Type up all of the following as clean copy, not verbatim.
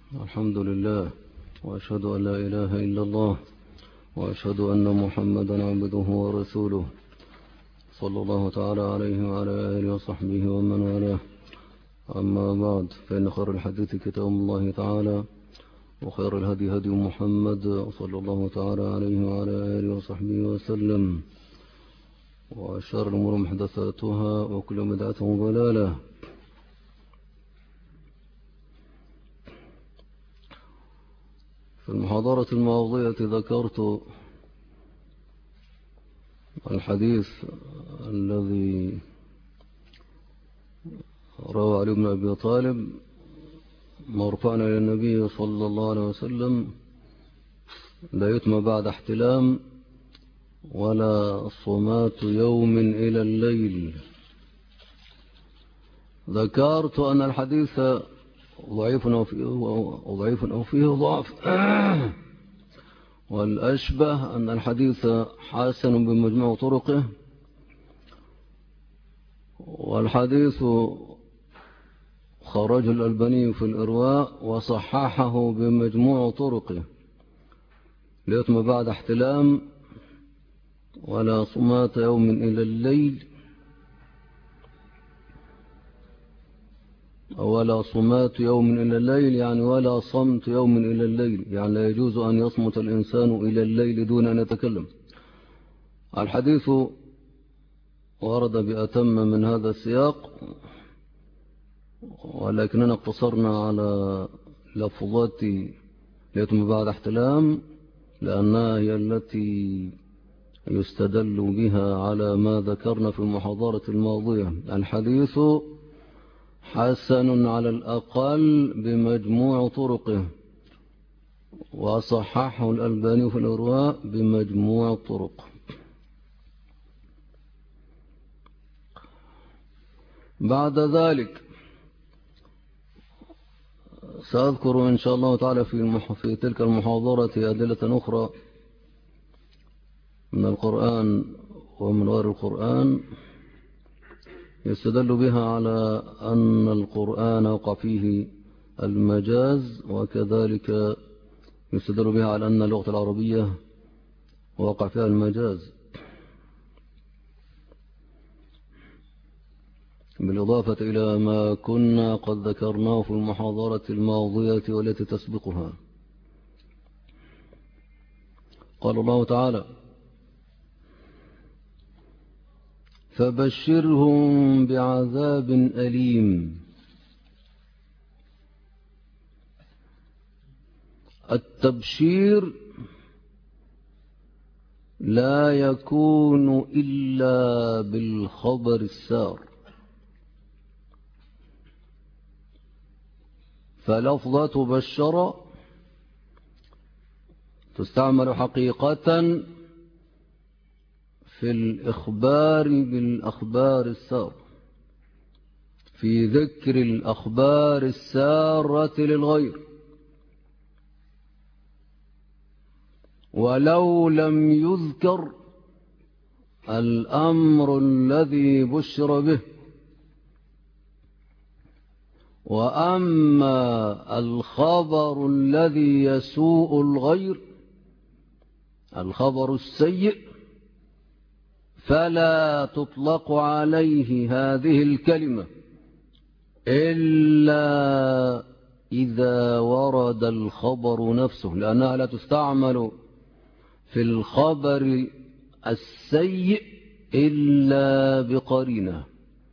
الحمد لله، وأشهد أن لا إله إلا الله، وأشهد أن محمدا عبده ورسوله، صلى الله تعالى عليه وعلى آله وصحبه ومن والاه. أما بعد، فإن خير الحديث كتاب الله تعالى، وخير الهدي هدي محمد صلى الله تعالى عليه وعلى آله وصحبه وسلم، وشر الأمور محدثاتها، وكل بدعة ضلالة. في المحاضرة الماضية ذكرت الحديث الذي روى علي بن أبي طالب مرفعنا إلى النبي صلى الله عليه وسلم: لا يتم بعد احتلام ولا صمات يوم إلى الليل. ذكرت أن الحديث ضعيف أو فيه ضعف، والأشبه أن الحديث حسن بمجموع طرقه، والحديث خرج الألباني في الإرواء وصححه بمجموع طرقه: ليتم بعد احتلام ولا صمات يوم إلى الليل، ولا صمات يوم إلى الليل يعني ولا صمت يوم إلى الليل، يعني لا يجوز أن يصمت الإنسان إلى الليل دون أن يتكلم. الحديث ورد بأتم من هذا السياق، ولكننا اقتصرنا على لفظات ليتم بعد احتلام، لأنها هي التي يستدل بها على ما ذكرنا في المحاضرة الماضية. الحديث حسن على الأقل بمجموع طرقه، وصححه الألباني في الإرواء بمجموع الطرق. بعد ذلك سأذكر إن شاء الله تعالى في تلك المحاضرة أدلة أخرى من القرآن ومن غير القرآن يستدل بها على أن القرآن وقع فيه المجاز، وكذلك يستدل بها على أن اللغة العربية وقع فيها المجاز، بالإضافة إلى ما كنا قد ذكرناه في المحاضرة الماضية والتي تسبقها. قال الله تعالى: فبشرهم بعذاب أليم. التبشير لا يكون إلا بالخبر السار، فلفظة بشر تستعمل حقيقة في الإخبار بالأخبار السار، في ذكر الأخبار السارة للغير، ولو لم يذكر الأمر الذي بشر به. وأما الخبر الذي يسوء الغير، الخبر السيء، فلا تطلق عليه هذه الكلمة إلا إذا ورد الخبر نفسه، لأنها لا تستعمل في الخبر السيء إلا بقرينة.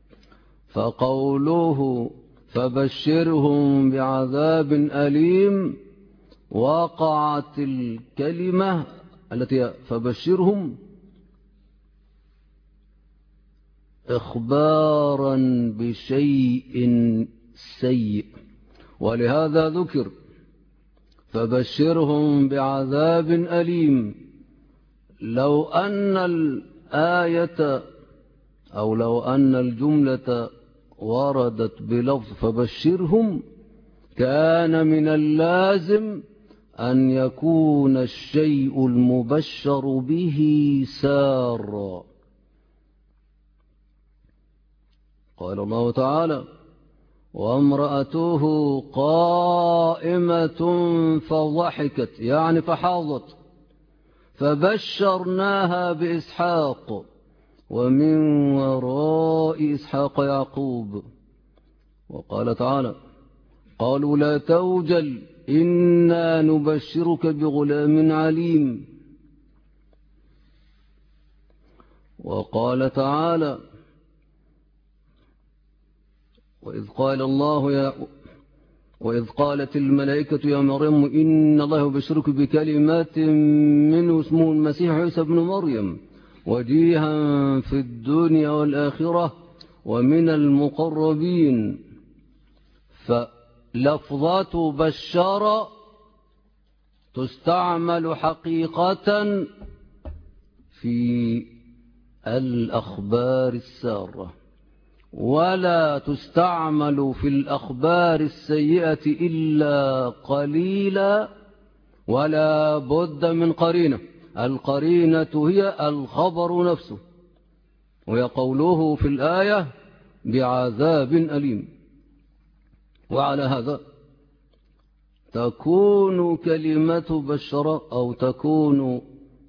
فقوله فبشرهم بعذاب أليم، وقعت الكلمة التي فبشرهم إخبارا بشيء سيء، ولهذا ذكر فبشرهم بعذاب أليم. لو أن الآية أو لو أن الجملة وردت بلفظ فبشرهم، كان من اللازم أن يكون الشيء المبشر به سارا. قال الله تعالى: وامرأته قائمة فضحكت يعني فحاضت فبشرناها بإسحاق ومن وراء إسحاق يعقوب. وقال تعالى قالوا لا توجل إنا نبشرك بغلام عليم. وقال تعالى وإذ قالت الملائكة يا مريم إن الله يبشرك بكلمات منه اسمه المسيح عيسى ابن مريم وجيها في الدنيا والآخرة ومن المقربين. فلفظة بشر تستعمل حقيقة في الأخبار السارة ولا تستعمل في الأخبار السيئة إلا قليلا ولا بد من قرينة. القرينة هي الخبر نفسه وهي قوله في الآية بعذاب أليم. وعلى هذا تكون كلمة بشرة أو تكون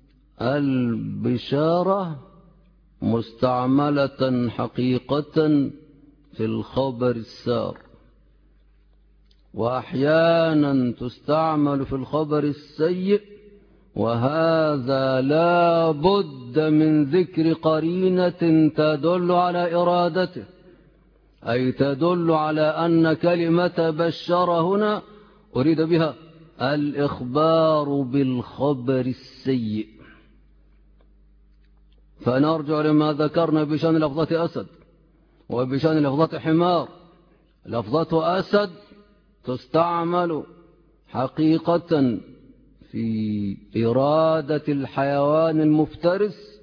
البشارة مستعملة حقيقة في الخبر السار وأحيانا تستعمل في الخبر السيء وهذا لا بد من ذكر قرينة تدل على إرادته أي تدل على أن كلمة بشر هنا أريد بها الإخبار بالخبر السيء. فنرجع لما ذكرنا بشأن لفظة أسد وبشأن لفظة حمار. لفظة أسد تستعمل حقيقة في إرادة الحيوان المفترس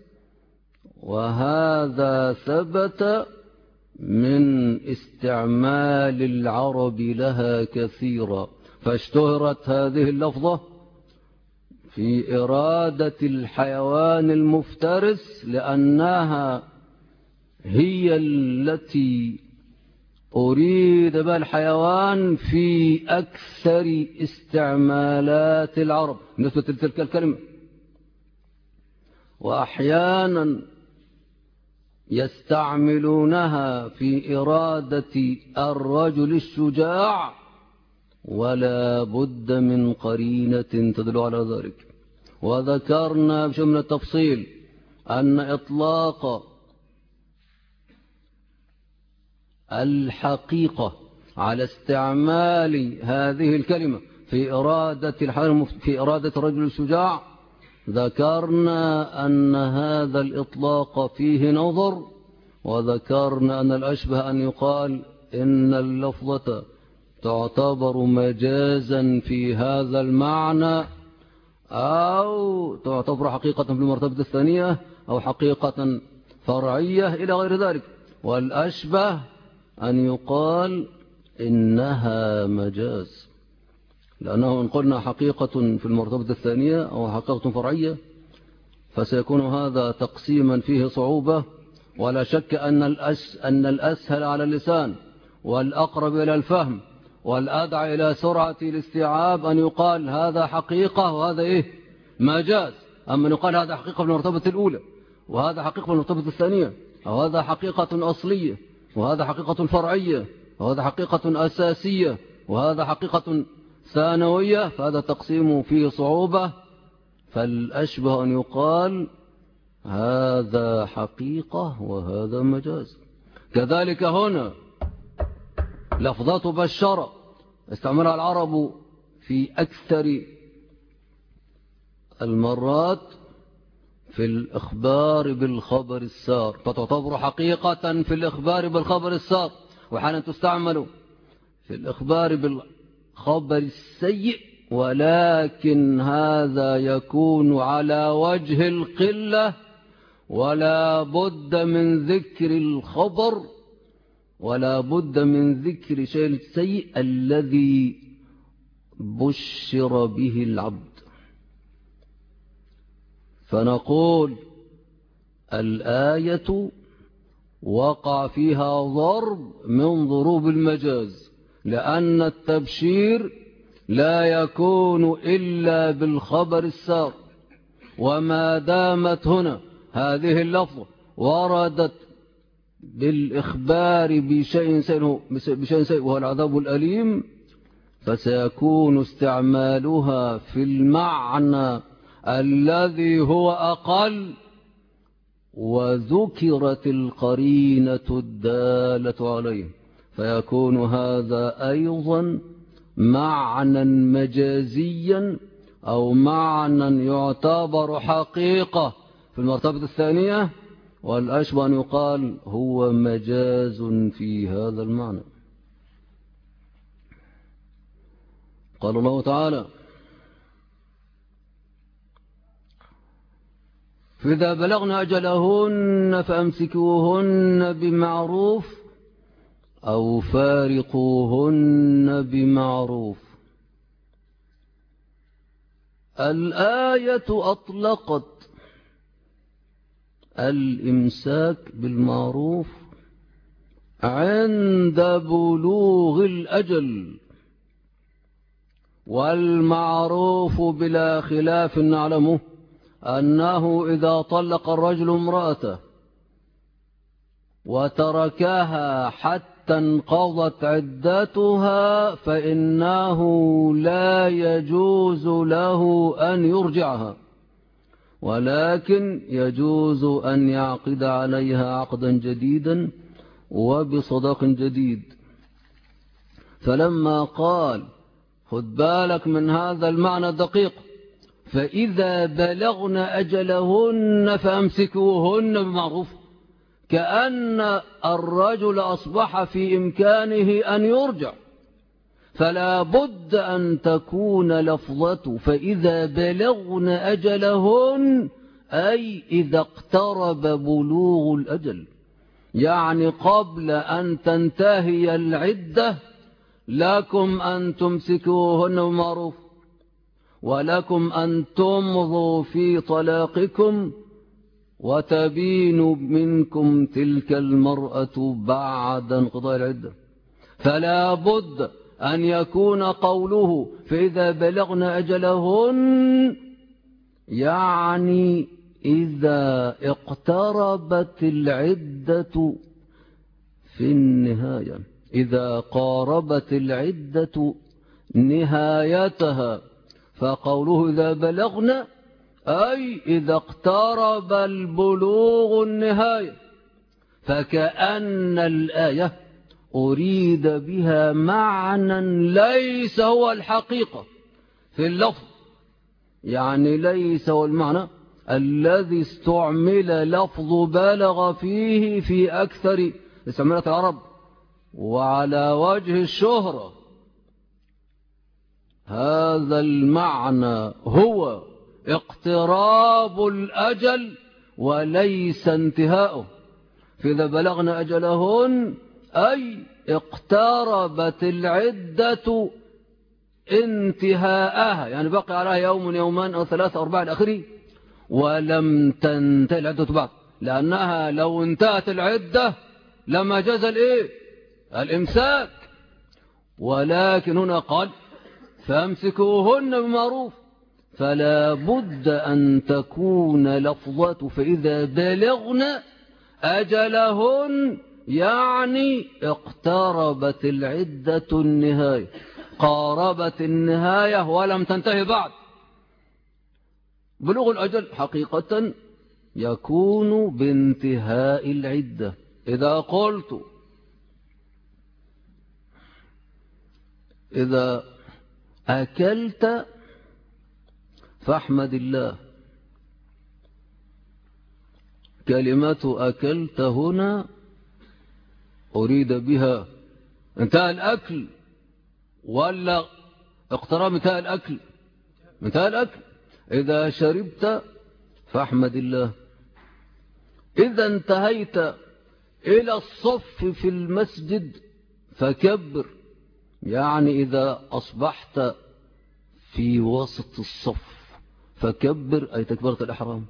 وهذا ثبت من استعمال العرب لها كثيرا فاشتهرت هذه اللفظة في إرادة الحيوان المفترس لأنها هي التي أريد بها الحيوان في أكثر استعمالات العرب نسبة تلك الكلمة. وأحيانا يستعملونها في إرادة الرجل الشجاع ولا بد من قرينة تدل على ذلك. وذكرنا بشمل التفصيل أن إطلاق الحقيقة على استعمال هذه الكلمة في إرادة الرجل الشجاع ذكرنا أن هذا الإطلاق فيه نظر وذكرنا أن الأشبه أن يقال إن اللفظة تعتبر مجازا في هذا المعنى أو تعتبر حقيقة في المرتبة الثانية أو حقيقة فرعية إلى غير ذلك. والأشبه أن يقال إنها مجاز لأنه إن قلنا حقيقة في المرتبة الثانية أو حقيقة فرعية فسيكون هذا تقسيما فيه صعوبة. ولا شك أن الأسهل على اللسان والأقرب إلى الفهم والأدعى إلى سرعة الاستيعاب أن يقال هذا حقيقة وهذا مجاز. أما يقال هذا حقيقة في المرتبة الأولى وهذا حقيقة في المرتبة الثانية أو هذا حقيقة أصلية وهذا حقيقة فرعية وهذا حقيقة أساسية وهذا حقيقة ثانوية فهذا تقسيم فيه صعوبة. فالأشبه أن يقال هذا حقيقة وهذا مجاز. كذلك هنا لفظات بشرة استعملها العرب في أكثر المرات في الإخبار بالخبر السار فتعتبر حقيقة في الإخبار بالخبر السار وحالا تستعمل في الإخبار بالخبر السيء ولكن هذا يكون على وجه القلة ولا بد من ذكر الخبر ولا بد من ذكر شيء السيء الذي بشر به العبد. فنقول الآية وقع فيها ضرب من ضروب المجاز لأن التبشير لا يكون إلا بالخبر السار. وما دامت هنا هذه اللفظة وردت بالإخبار بشيء سيء وهو العذاب الأليم، فسيكون استعمالها في المعنى الذي هو أقل، وذكرت القرينة الدالة عليه، فيكون هذا أيضا معنى مجازيا أو معنى يعتبر حقيقة في المرتبة الثانية، والأشبه أن يقال هو مجاز في هذا المعنى. قال الله تعالى: فإذا بلغن أجلهن فأمسكوهن بمعروف أو فارقوهن بمعروف. الآية أطلقت الإمساك بالمعروف عند بلوغ الأجل، والمعروف بلا خلاف نعلمه أنه إذا طلق الرجل امرأته وتركها حتى انقضت عدتها فإنه لا يجوز له أن يرجعها، ولكن يجوز أن يعقد عليها عقدا جديدا وبصداق جديد. فلما قال خد بالك من هذا المعنى الدقيق: فإذا بلغن أجلهن فأمسكوهن بمعروف، كأن الرجل أصبح في إمكانه أن يرجع، فلا بد أن تكون لفظته فإذا بلغن أجلهن أي إذا اقترب بلوغ الأجل، يعني قبل أن تنتهي العدة لكم أن تمسكوهن بمعروف، ولكم أن تمضوا في طلاقكم وتبين منكم تلك المرأة بعد انقضاء العدة. فلا بد أن يكون قوله فإذا بلغن أجلهن يعني إذا اقتربت العدة في النهاية، إذا قاربت العدة نهايتها. فقوله إذا بلغن أي إذا اقترب البلوغ النهاية، فكأن الآية أريد بها معنى ليس هو الحقيقة في اللفظ، يعني ليس هو المعنى الذي استعمل لفظ بلغ فيه في أكثر استعمالات العرب وعلى وجه الشهرة. هذا المعنى هو اقتراب الأجل وليس انتهاؤه. فإذا بلغن أجلهن أي اقتربت العدة انتهاءها، يعني بقي عليها يوم يومان أو 3 أو 4 إلى آخره، ولم تنتهي العدة بعد، لأنها لو انتهت العدة لما جاز الإمساك. ولكن هنا قال فامسكوهن بمعروف، فلا بد أن تكون لفظة فإذا بلغن أجلهن يعني اقتربت العدة النهاية، قاربت النهاية ولم تنتهي بعد. بلوغ الأجل حقيقة يكون بانتهاء العدة. إذا قلت إذا أكلت فاحمد الله، كلمة أكلت هنا أريد بها انتهى الأكل ولا اقتراب انتهى الأكل؟ انتهى الأكل. إذا شربت فاحمد الله. إذا انتهيت إلى الصف في المسجد فكبر، يعني إذا أصبحت في وسط الصف فكبر أي تكبيرة الإحرام.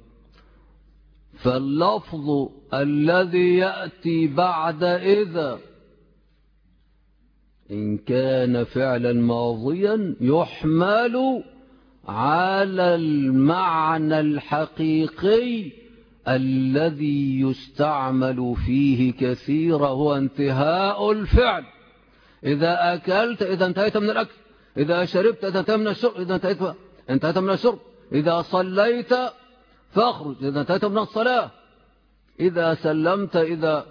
فاللفظ الذي يأتي بعد إذا إن كان فعلا ماضيا يحمل على المعنى الحقيقي الذي يستعمل فيه كثيرا، هو انتهاء الفعل. إذا أكلت إذا انتهيت من الأكل، إذا شربت إذا انتهيت من الشرب، إذا انتهيت من الشرب، إذا صليت فاخرج إذا انتهيت من الصلاة، إذا سلمت، إذا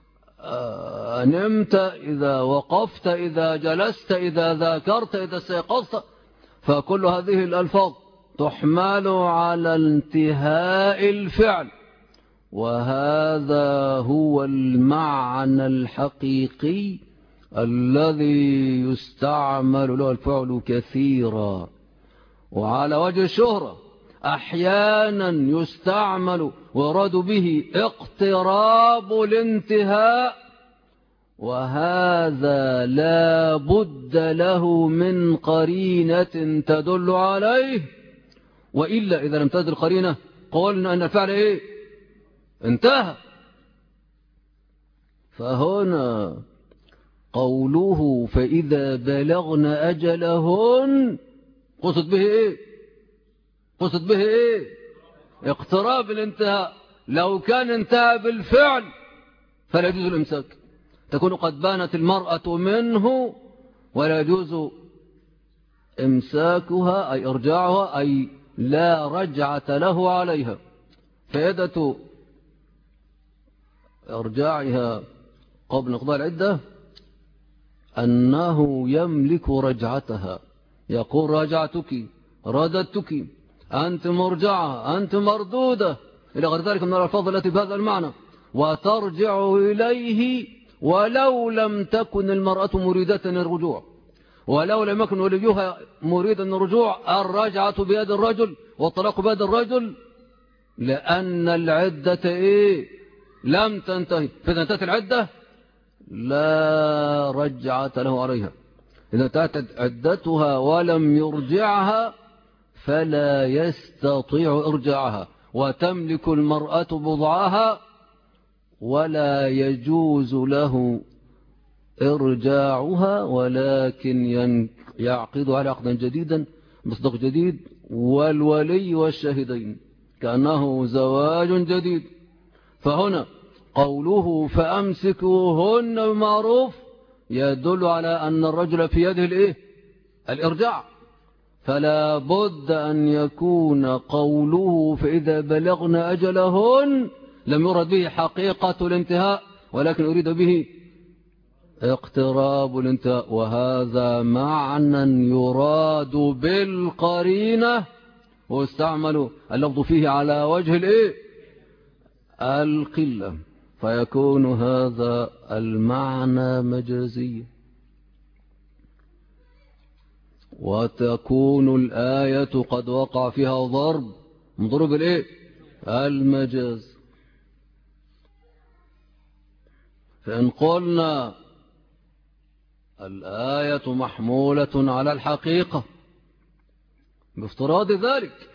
نمت، إذا وقفت، إذا جلست، إذا ذاكرت، إذا استيقظت، فكل هذه الألفاظ تحمل على انتهاء الفعل، وهذا هو المعنى الحقيقي الذي يستعمل له الفعل كثيرا. وعلى وجه الشهرة أحيانا يستعمل ويراد به اقتراب الانتهاء، وهذا لا بد له من قرينة تدل عليه، وإلا إذا لم تدل قرينة قلنا أن الفعل إيه؟ انتهى. فهنا قوله فإذا بلغن أجلهن قصد به إيه؟ قصد به إيه؟ اقتراب الانتهاء. لو كان انتهى بالفعل فلا يجوز الإمساك، تكون قد بانت المرأة منه ولا يجوز إمساكها أي إرجاعها، أي لا رجعة له عليها. فائدة إرجاعها قبل انقضاء العدة أنه يملك رجعتها، يقول رجعتك، رددتك، أنت مرجعة، أنت مردودة، إلى غير ذلك من الألفاظ التي بهذا المعنى، وترجع إليه ولو لم تكن المرأة مريدة الرجوع، ولو لم يكن وليها مريدا الرجوع، الرجعة بيد الرجل والطلاق بيد الرجل، لأن العدة إيه؟ لم تنتهي. فإذا انتهت العدة لا رجعة له عليها. إذا انتهت عدتها ولم يرجعها فلا يستطيع إرجاعها، وتملك المرأة بضعها ولا يجوز له إرجاعها، ولكن يعقد على عقدا جديدا مصدق جديد والولي والشاهدين كأنه زواج جديد. فهنا قوله فأمسكوهن بمعروف يدل على أن الرجل في يده الإيه؟ الإرجاع. فلا بد أن يكون قوله فإذا بلغن أجلهن لم يرد به حقيقة الانتهاء، ولكن يريد به اقتراب الانتهاء، وهذا معنى يراد بالقرينة، واستعمل اللفظ فيه على وجه الإيه؟ القلة، فيكون هذا المعنى مجازيا. وتكون الآية قد وقع فيها ضرب من ضرب الإيه؟ المجاز. فإن قلنا الآية محمولة على الحقيقة بافتراض ذلك،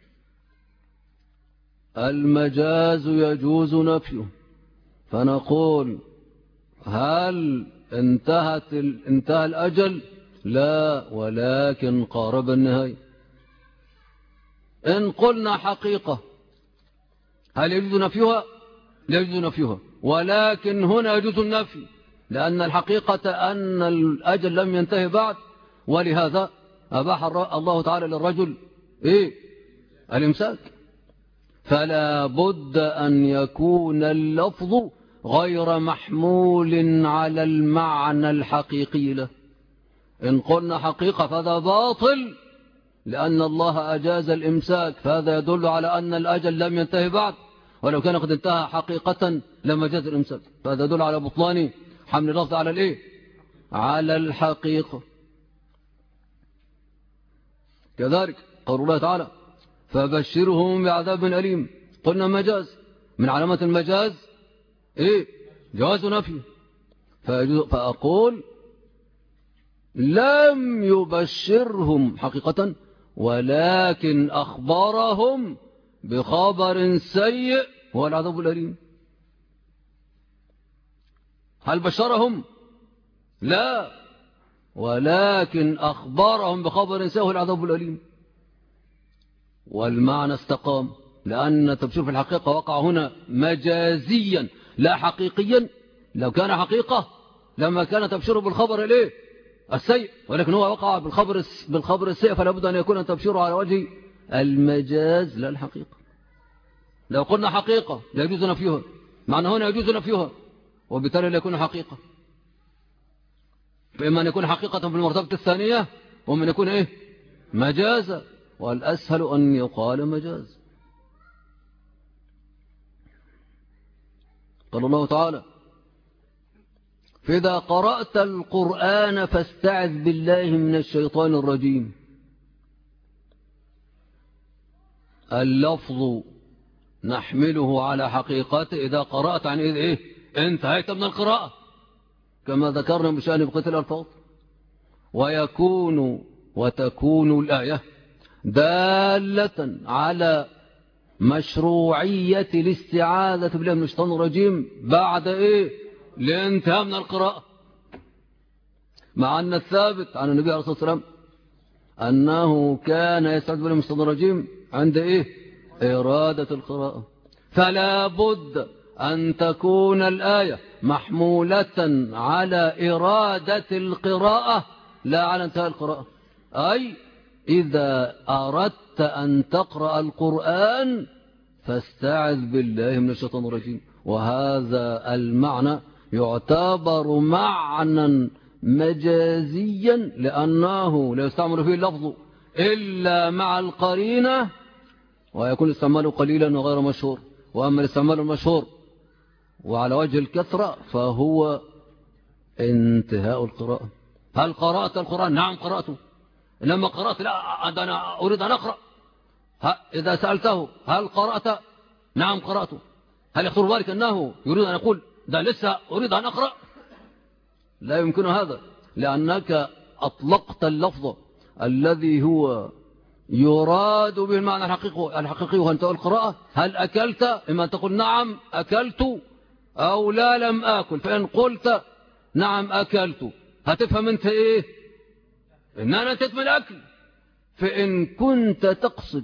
المجاز يجوز نفيه، فنقول هل انتهى الأجل؟ لا، ولكن قارب النهاية. إن قلنا حقيقة هل يجوز نفيها؟ لا يجوز نفيها، ولكن هنا يجوز النفي، لأن الحقيقة أن الأجل لم ينتهي بعد، ولهذا أباح الله تعالى للرجل إيه؟ الإمساك. فلا بد أن يكون اللفظ غير محمول على المعنى الحقيقي له. إن قلنا حقيقة فهذا باطل، لأن الله أجاز الإمساك، فهذا يدل على أن الأجل لم ينتهي بعد، ولو كان قد انتهى حقيقة لما جاز الإمساك، فهذا يدل على بطلان حمل اللفظ على الإيه؟ على الحقيقة. كذلك قول الله تعالى فبشرهم بعذاب أليم، قلنا مجاز، من علامات المجاز إيه؟ جواز نفي. فأقول لم يبشرهم حقيقة، ولكن أخبرهم بخبر سيء هو العذاب الأليم. هل بشرهم؟ لا، ولكن أخبرهم بخبر سيئ العذاب الأليم، والمعنى استقام، لأن التبشير في الحقيقة وقع هنا مجازيا لا حقيقيا. لو كان حقيقة لما كان تبشيره بالخبر الايه السيء، ولكن هو وقع بالخبر السيء، فلا بد أن يكون تبشيره على وجه المجاز لا الحقيقة. لو قلنا حقيقة لا يجوز نفيها، معنى هنا يجوز نفيها، وبالتالي لا يكون حقيقة. فإما أن يكون حقيقة في المرتبة الثانية، ومن أن يكون إيه مجازا، والأسهل أن يقال مجاز. قال الله تعالى: فإذا قرأت القرآن فاستعذ بالله من الشيطان الرجيم. اللفظ نحمله على حقيقته إذا قرأت عن إيه انتهيت من القراءة، كما ذكرنا بشأن بقية الألفاظ. وتكون الآية دالة على مشروعية الاستعاذة بالله من الشيطان الرجيم بعد الانتهاء من القراءة، مع أن الثابت عن النبي عليه الصلاة والسلام أنه كان يستعيذ بالله من الشيطان الرجيم عند إرادة القراءة. فلا بد أن تكون الآية محمولة على إرادة القراءة لا على انتهاء القراءة. أي إذا أردت أن تقرأ القرآن فاستعذ بالله من الشيطان الرجيم. وهذا المعنى يعتبر معنى مجازيا، لأنه لا يستعمل فيه اللفظ إلا مع القرينة، ويكون استعماله قليلا وغير مشهور. وأما الاستعمال المشهور وعلى وجه الكثرة فهو انتهاء القراءة. هل قرأت القرآن؟ نعم قرأته. لما قرأت لا أنا أريد أن أقرأ. إذا سألته هل قرأت؟ نعم قرأته. هل يخطر بالك أنه يريد أن يقول ده لسه أريد أن أقرأ؟ لا يمكن هذا، لأنك أطلقت اللفظ الذي هو يراد به المعنى الحقيقي وهو انتهاء القراءة. هل أكلت؟ إما أن تقول نعم أكلت أو لا لم أكل. فإن قلت نعم أكلت هتفهم أنت إن أنا انتهيت من الأكل. فإن كنت تقصد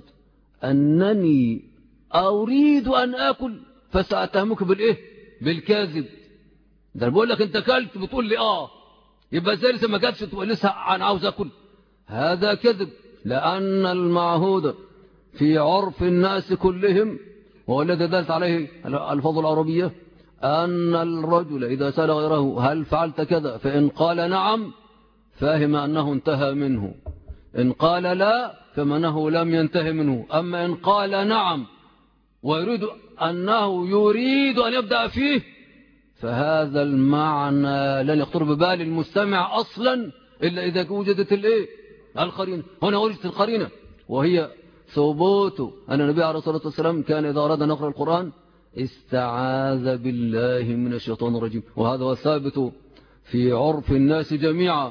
أنني أريد أن أكل فسأتهمك بالكاذب. ده بقول لك أنت أكلت بتقول لي يبقى زي لسه ما جاتش تقول لسه أنا عاوز أكل. هذا كذب، لأن المعهود في عرف الناس كلهم وهو الذي دلت عليه الألفاظ العربية أن الرجل إذا سأل غيره هل فعلت كذا فإن قال نعم فهم أنه انتهى منه، إن قال لا فمنه لم ينتهي منه. أما إن قال نعم ويريد أنه يريد أن يبدأ فيه فهذا المعنى لن يخطر ببال المستمع أصلا إلا إذا وجدت القرينة. هنا وجدت القرينة وهي ثبوت أن النبي عليه الصلاة والسلام كان إذا أراد أن يقرأ القرآن استعاذ بالله من الشيطان الرجيم. وهذا هو ثابت في عرف الناس جميعا.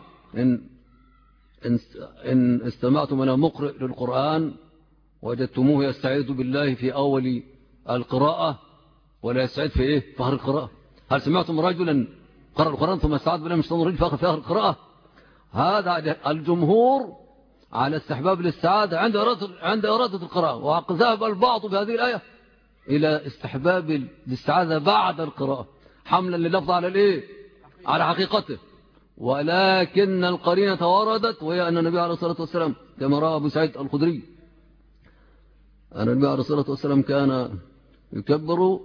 إن استمعتم إلى مقرئ للقرآن وجدتموه يستعيذ بالله في أول القراءة ولا يستعيذ في آخر القراءة. هل سمعتم رجلا قرأ القرآن ثم استعاذ بالله من الشيطان الرجيم في آخر القراءة؟ هذا الجمهور على استحباب الاستعاذة عند إرادة القراءة، وذهب البعض بهذه الآية إلى استحباب الاستعاذة بعد القراءة حملا لللفظ على حقيقته. ولكن القرينة وردت وهي أن النبي عليه الصلاة والسلام كما رأى أبو سعيد الخدري أن النبي عليه الصلاة والسلام كان يكبر،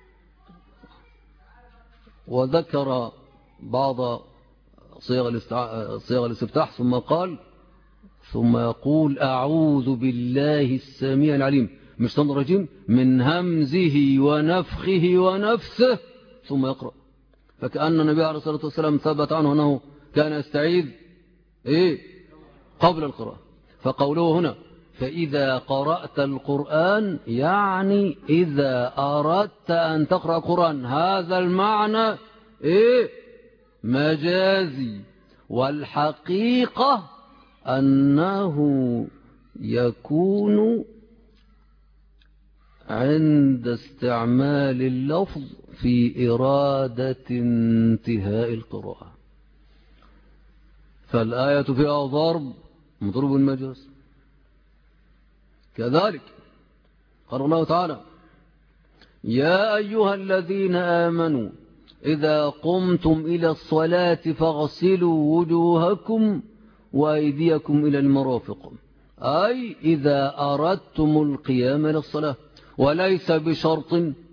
وذكر بعض صيغ الاستفتاح ثم قال ثم يقول أعوذ بالله السميع العليم من الشيطان الرجيم من همزه ونفخه ونفسه ثم يقرأ. فكأن النبي عليه الصلاة والسلام ثبت عنه أنه كان يستعيذ قبل القراءة. فقوله هنا فإذا قرأت القرآن يعني إذا أردت أن تقرأ القرآن، هذا المعنى مجازي. والحقيقة أنه يكون عند استعمال اللفظ في إرادة انتهاء القراءة. فالآية فيها ضرب مضروب المجاز. كذلك قال الله تعالى: يا أيها الذين آمنوا إذا قمتم إلى الصلاة فاغسلوا وجوهكم وأيديكم إلى المرافق، أي إذا أردتم القيام إلى الصلاة، وليس بشرط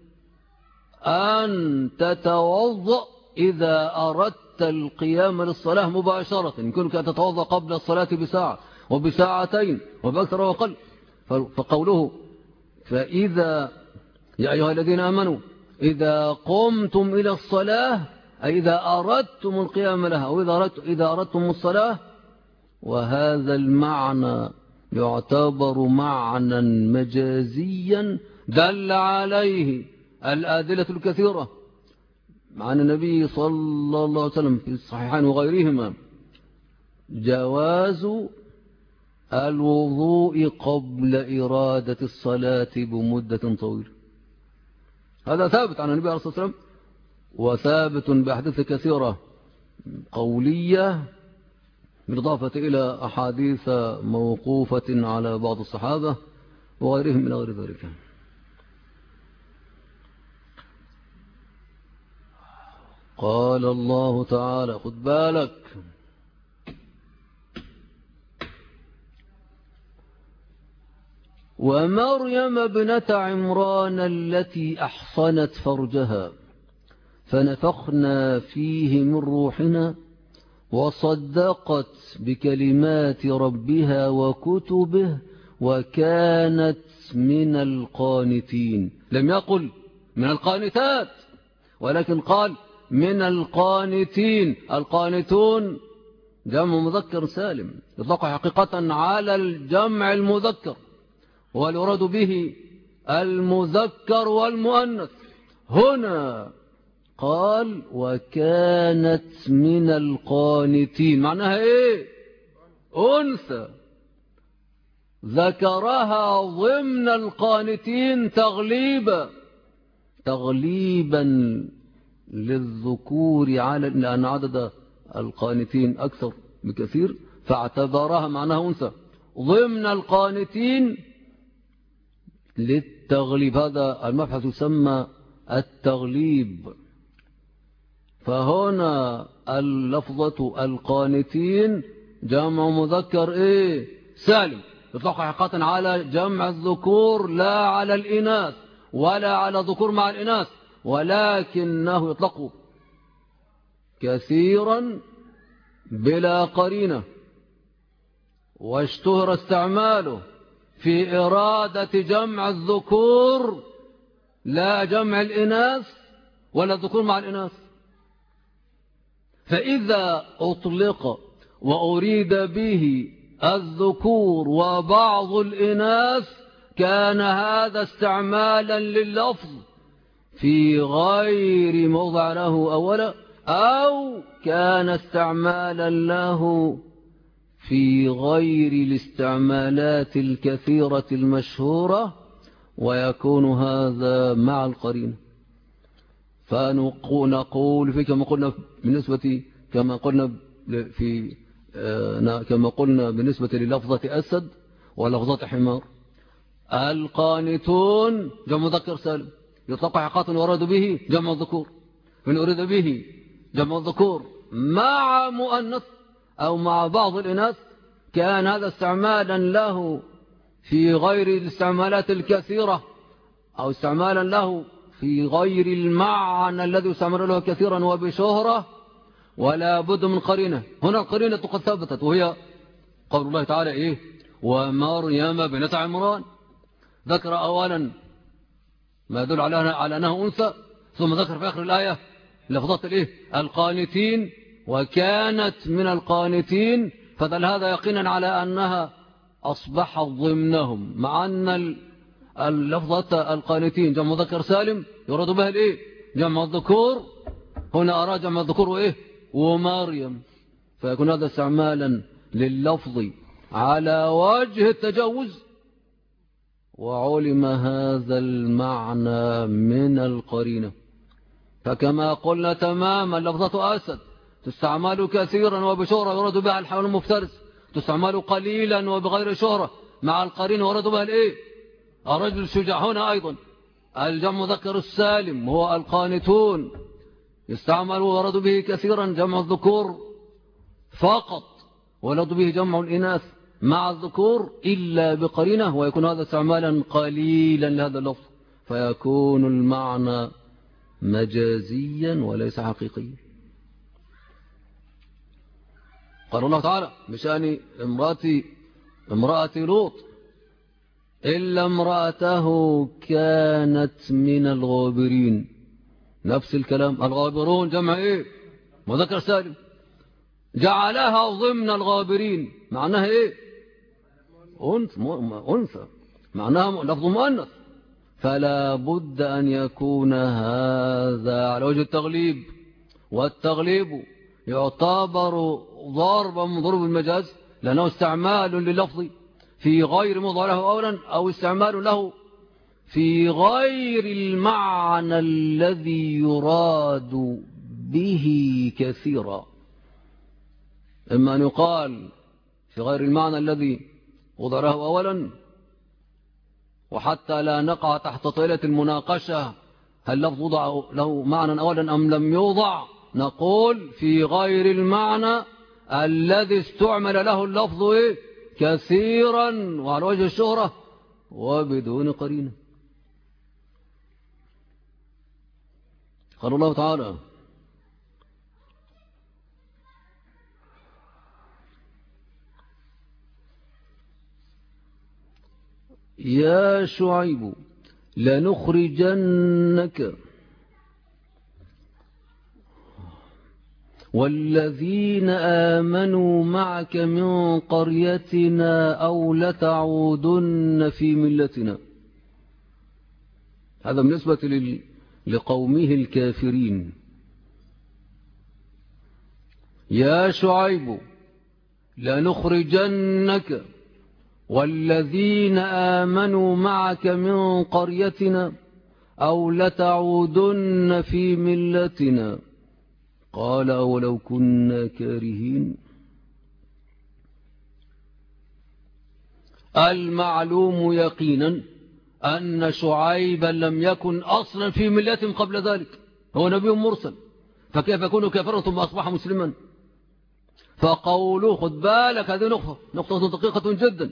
أن تتوضأ إذا أردت القيام للصلاة مباشرة. يمكنك تتوضأ قبل الصلاة بساعة وبساعتين وبأكثر وأقل. فقوله فإذا يا أيها الذين آمنوا إذا قمتم إلى الصلاة، أي إذا أردتم القيام لها، أو إذا أردتم الصلاة. وهذا المعنى يعتبر معنى مجازيا دل عليه الأدلة الكثيرة عن النبي صلى الله عليه وسلم في الصحيحين وغيرهما: جواز الوضوء قبل إرادة الصلاة بمدة طويلة. هذا ثابت عن النبي عليه الصلاة والسلام، وثابت بأحاديث كثيرة قولية، بالإضافة إلى أحاديث موقوفة على بعض الصحابة وغيرهم من غير ذلك. قال الله تعالى: خذ بالك، ومريم ابنة عمران التي أحصنت فرجها فنفخنا فيه من روحنا وصدقت بكلمات ربها وكتبه وكانت من القانتين. لم يقل من القانتات، ولكن قال من القانتين. القانتون جمع مذكر سالم، يطلق حقيقة على الجمع المذكر، واليراد به المذكر والمؤنث. هنا قال وكانت من القانتين، معناها ايه؟ أنثى، ذكرها ضمن القانتين تغليبا للذكور، على لأن عدد القانتين أكثر بكثير، فاعتبرها معناها أنثى ضمن القانتين للتغليب. هذا المبحث يسمى التغليب. فهنا اللفظة القانتين جمع مذكر ايه؟ سالم، يطلق حقيقة على جمع الذكور لا على الإناث، ولا على ذكور مع الإناث، ولكنه يطلق كثيرا بلا قرينة، واشتهر استعماله في إرادة جمع الذكور لا جمع الإناث، ولا الذكور مع الإناث. فإذا أطلق وأريد به الذكور وبعض الإناث كان هذا استعمالا لللفظ في غير موضع له أولا، أو كان استعمالا له في غير الاستعمالات الكثيرة المشهورة، ويكون هذا مع القرينة. فنقول في كما قلنا بالنسبة للفظة أسد ولفظة حمار. القانتون جمع مذكر سالم، يطلق حقيقة ورد به جمع الذكور، من أريد به جمع الذكور مع مؤنث أو مع بعض الإناث كان هذا استعمالا له في غير الاستعمالات الكثيرة، أو استعمالا له في غير المعنى الذي يستعمل له كثيرا وبشهرة، ولا بد من قرينة. هنا القرينة قد ثبتت، وهي قول الله تعالى إيه؟ ومريم ابنة عمران. ذكر أولا ما يدل على أنها أنثى، ثم ذكر في آخر الآية لفظات الإيه؟ القانتين، وكانت من القانتين. فدل هذا يقينا على أنها أصبحت ضمنهم، مع أن اللفظة القانتين جمع مذكر سالم يراد بها الإيه؟ جمع الذكور. هنا أراد جمع الذكور وإيه؟ ومريم، فيكون هذا استعمالا لللفظ على وجه التجوز، وعلم هذا المعنى من القرينة. فكما قلنا تماما لفظة أسد تستعمل كثيرا وبشهرة يراد بها الحيوان المفترس، تستعمل قليلا وبغير شهرة مع القرين يراد بها الايه؟ الرجل الشجاع. هنا أيضا الجمع مذكر السالم هو القانتون، يستعمل ويراد به كثيرا جمع الذكور فقط، ويراد به جمع الإناث مع الذكور إلا بقرينة، ويكون هذا استعمالا قليلا لهذا اللفظ، فيكون المعنى مجازيا وليس حقيقيا. قال الله تعالى بشأن امرأة لوط: إلا امرأته كانت من الغابرين. نفس الكلام، الغابرون جمع ايه؟ مذكر سالم، جعلها ضمن الغابرين، معناها ايه؟ أنثى، معناها لفظ مؤنث، فلا بد أن يكون هذا على وجه التغليب، والتغليب يعتبر ضربا من ضروب المجاز، لأنه استعمال لللفظ في غير مضارعه أولا، أو استعمال له في غير المعنى الذي يراد به كثيرا. إما أن يقال في غير المعنى الذي وضعه أولا، وحتى لا نقع تحت طيلة المناقشة هل لفظ وضع له معنى أولا أم لم يوضع، نقول في غير المعنى الذي استعمل له اللفظ كثيرا وعلى وجه الشهرة وبدون قرينة. قال الله تعالى: يا شعيب لنخرجنك والذين آمنوا معك من قريتنا أو لتعودن في ملتنا. هذا بالنسبة لقومه الكافرين. يا شعيب لنخرجنك والذين آمنوا معك من قريتنا أو لتعودن في ملتنا. قال: أولو كنا كارهين. المعلوم يقينا أن شعيبا لم يكن أصلا في ملتهم قبل ذلك، هو نبي مرسل، فكيف يكون كافرا ثم أصبح مسلما؟ فقوله، خد بالك هذه نقطة دقيقة جدا: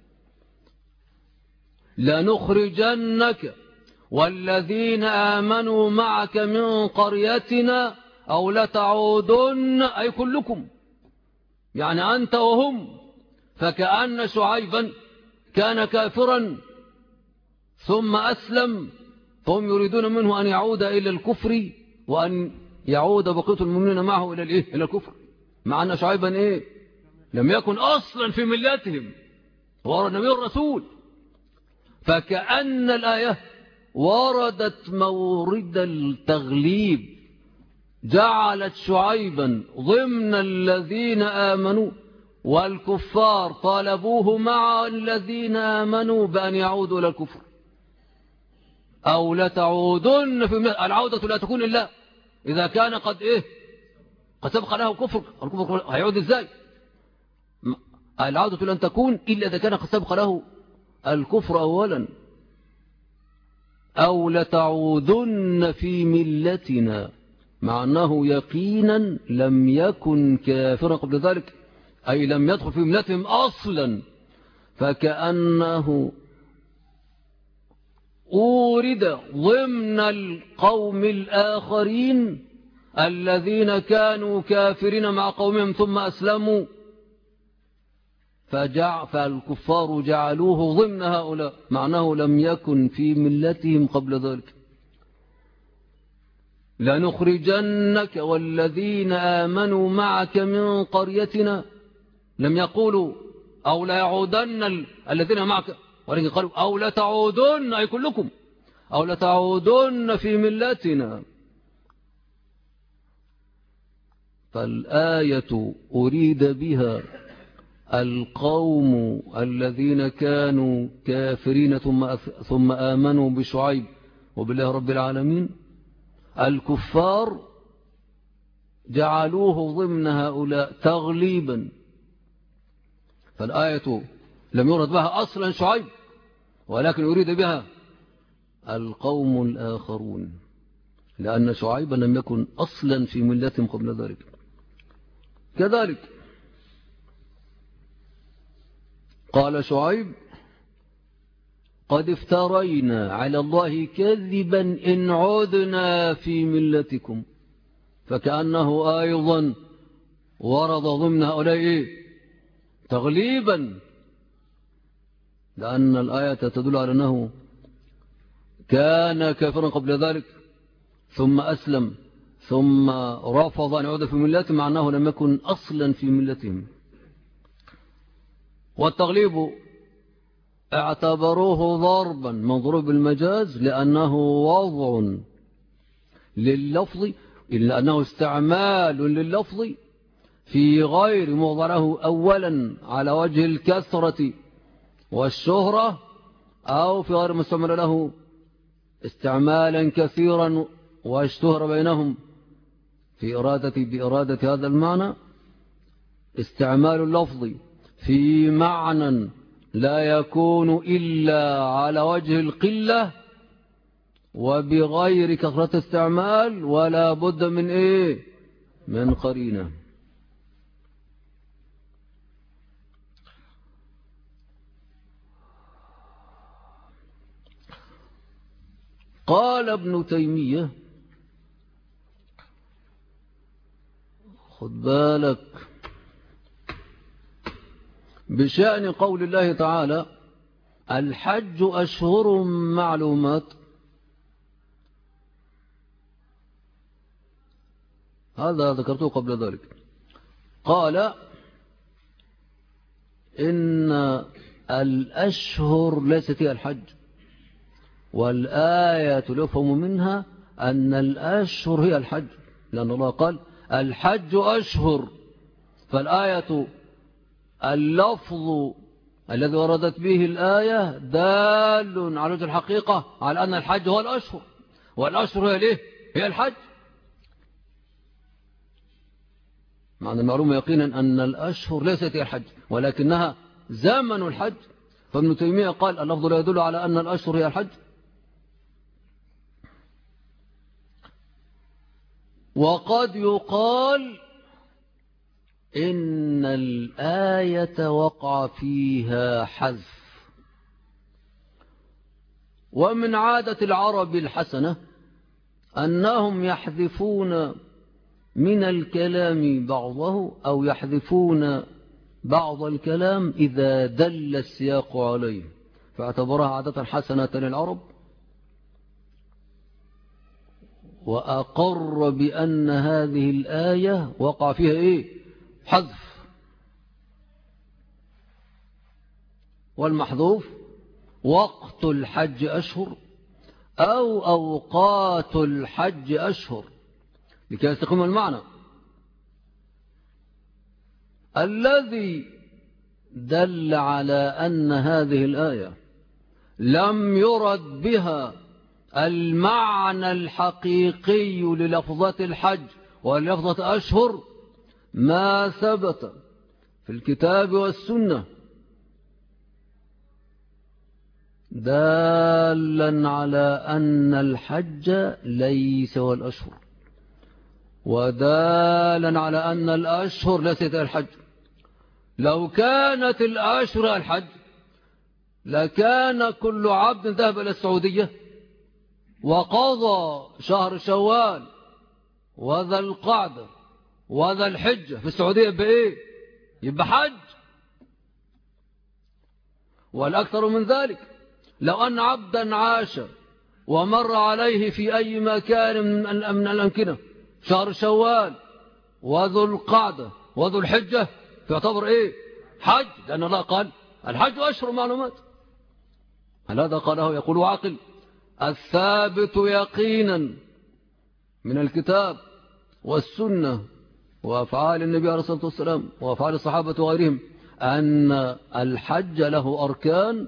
لنخرجنك والذين آمنوا معك من قريتنا أو لتعودن، أي كلكم، يعني أنت وهم. فكأن شعيبا كان كافرا ثم أسلم، فهم يريدون منه أن يعود إلى الكفر وأن يعود بقية المؤمنين معه إلى الكفر، مع أن شعيبا لم يكن أصلا في ملتهم، هو نبي الرسول. فكأن الآية وردت مورد التغليب، جعلت شعيبا ضمن الذين آمنوا، والكفار طالبوه مع الذين آمنوا بأن يعودوا إلى الكفر. أو لتعودن في العودة لا تكون إلا إذا كان قد سبق له كفر. الكفر هيعود إزاي؟ العودة لن تكون إلا إذا كان قد سبق له الكفر أولا. أو لتعودن في ملتنا، مع أنه يقينا لم يكن كافرا قبل ذلك، أي لم يدخل في ملتهم أصلا. فكأنه أورد ضمن القوم الآخرين الذين كانوا كافرين مع قومهم ثم أسلموا، فالكفار جعلوه ضمن هؤلاء، معناه لم يكن في ملتهم قبل ذلك. لنخرجنك والذين آمنوا معك من قريتنا، لم يقولوا أو لا يعودن الذين معك، ولكن قالوا أو لا تعودن، أي كلكم، أو لا تعودن في ملتنا. فالآية أريد بها القوم الذين كانوا كافرين ثم آمنوا بشعيب وبالله رب العالمين، الكفار جعلوه ضمن هؤلاء تغليبا، فالآية لم يرد بها أصلا شعيب، ولكن يريد بها القوم الآخرون، لأن شعيبا لم يكن أصلا في ملتهم قبل ذلك. كذلك قال شعيب قد افترينا على الله كذبا إن عدنا في ملتكم، فكأنه أيضا ورد ضمن هؤلاء تغليبا، لأن الآية تدل على أنه كان كافرا قبل ذلك ثم أسلم ثم رفض أن يعود في ملتهم، مع أنه لم يكن أصلا في ملتهم. والتغليب اعتبروه ضربا من ضروب المجاز، لأنه وضع لللفظ، إلا أنه استعمال لللفظ في غير موضعه، أولا على وجه الكثرة والشهرة، أو في غير مستعمل له استعمالا كثيرا واشتهر بينهم بإرادة هذا المعنى. استعمال اللفظ في معنى لا يكون إلا على وجه القلة وبغير كثرة استعمال، ولا بد من من قرينة. قال ابن تيمية، خد بالك بشأن قول الله تعالى الحج أشهر معلومات، هذا ذكرته قبل ذلك. قال إن الأشهر ليست هي الحج، والآية يفهم منها أن الأشهر هي الحج، لأن الله قال الحج أشهر، فالآية اللفظ الذي وردت به الآية دال على وجه الحقيقة على أن الحج هو الأشهر، والأشهر هي ليه؟ هي الحج. معنى المعلومة يقينا أن الأشهر ليست هي الحج، ولكنها زمن الحج. فابن تيمية قال اللفظ لا يدل على أن الأشهر هي الحج. وقد يقال إن الآية وقع فيها حذف، ومن عادة العرب الحسنة أنهم يحذفون من الكلام بعضه، أو يحذفون بعض الكلام إذا دل السياق عليه، فاعتبرها عادة حسنة للعرب، وأقر بأن هذه الآية وقع فيها حذف. والمحذوف وقت الحج أشهر أو أوقات الحج أشهر، لكي يستقيم المعنى. الذي دل على أن هذه الآية لم يرد بها المعنى الحقيقي للفظة الحج ولفظة أشهر ما ثبت في الكتاب والسنة دالا على أن الحج ليس هو الأشهر، ودالا على أن الأشهر ليست الحج. لو كانت الأشهر الحج لكان كل عبد ذهب إلى السعودية وقضى شهر شوال وذا القعدة وذا الحجة في السعودية بإيه؟ يبقى حج. والأكثر من ذلك، لو أن عبدا عاش ومر عليه في أي مكان من الأمكنة شهر شوال وذو القعدة وذو الحجة يعتبر حج، لأن الله قال الحج أشهر معلومات. هل هذا قاله يقول عاقل؟ الثابت يقينا من الكتاب والسنة وأفعال النبي عليه الصلاة والسلام وأفعال الصحابة وغيرهم أن الحج له أركان،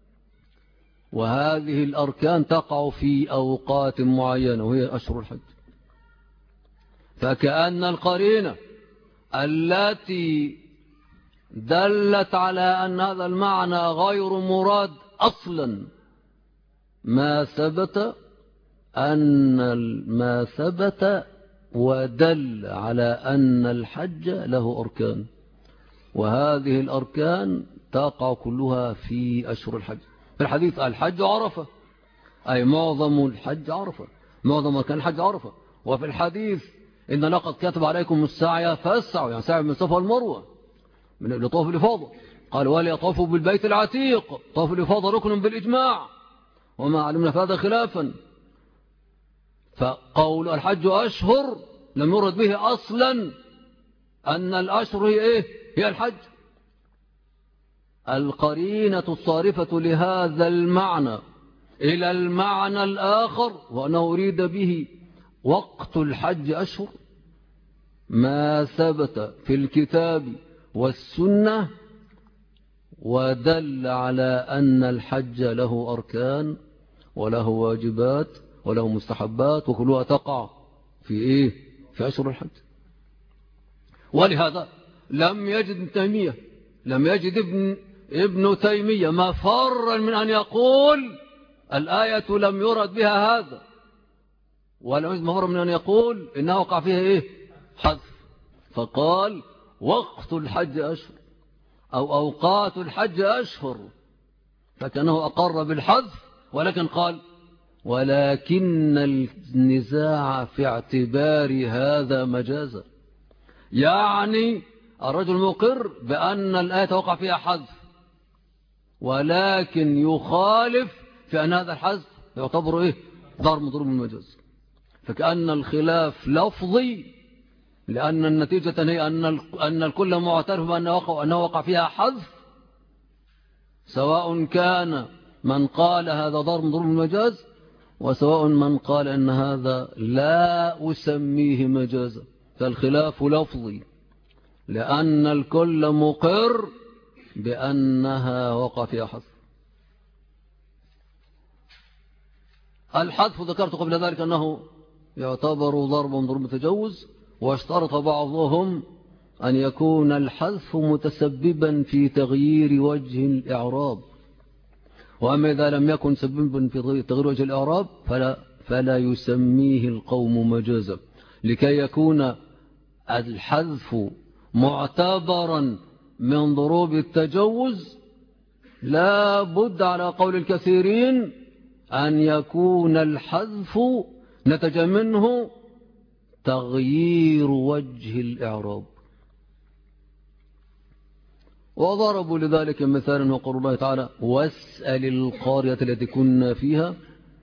وهذه الأركان تقع في أوقات معينة وهي أشهر الحج. فكأن القرينة التي دلت على أن هذا المعنى غير مراد أصلا ما ثبت ودل على أن الحج له أركان، وهذه الأركان تقع كلها في أشهر الحج. في الحديث الحج عرفة، أي معظم الحج عرفة، معظم أركان الحج عرفة. وفي الحديث إن لقد كتب عليكم السعي فاسعوا، يعني سعي من الصفا والمروة لطواف الإفاضة. قال وليطوفوا بالبيت العتيق، طواف الإفاضة ركن بالإجماع، وما علمنا في هذا خلافا. فقول الحج أشهر لم يرد به أصلا أن الأشهر هي إيه؟ هي الحج. القرينة الصارفة لهذا المعنى إلى المعنى الآخر وأنه أريد به وقت الحج أشهر ما ثبت في الكتاب والسنة ودل على أن الحج له أركان وله واجبات وله مستحبات وكلها تقع في إيه؟ في أشهر الحج. ولهذا لم يجد ابن تيمية مفرا من أن يقول الآية لم يرد بها هذا، ولم يجد مفرا من أن يقول إنها وقع فيها إيه؟ حذف. فقال وقت الحج أشهر أو أوقات الحج أشهر، فكانه أقر بالحذف، ولكن قال ولكن النزاع في اعتبار هذا مجازا، يعني الرجل مقر بأن الآية وقع فيها حذف، ولكن يخالف في أن هذا الحذف يعتبر إيه؟ ضرب من ضروب المجاز. فكأن الخلاف لفظي، لأن النتيجة هي أن الكل معترف بأنه وقع فيها حذف، سواء كان من قال هذا ضرب من ضروب المجاز وسواء من قال أن هذا لا أسميه مجازا. فالخلاف لفظي لأن الكل مقر بأنها وقع فيها حذف. الحذف ذكرت قبل ذلك أنه يعتبر ضرب من ضروب التجوز، واشترط بعضهم أن يكون الحذف متسببا في تغيير وجه الإعراب، وأما إذا لم يكن سببا في تغيير وجه الإعراب فلا يسميه القوم مجازا. لكي يكون الحذف معتبرا من ضروب التجوز لا بد على قول الكثيرين أن يكون الحذف نتج منه تغيير وجه الإعراب. وضربوا لذلك مثالا وقال الله تعالى واسأل القرية التي كنا فيها،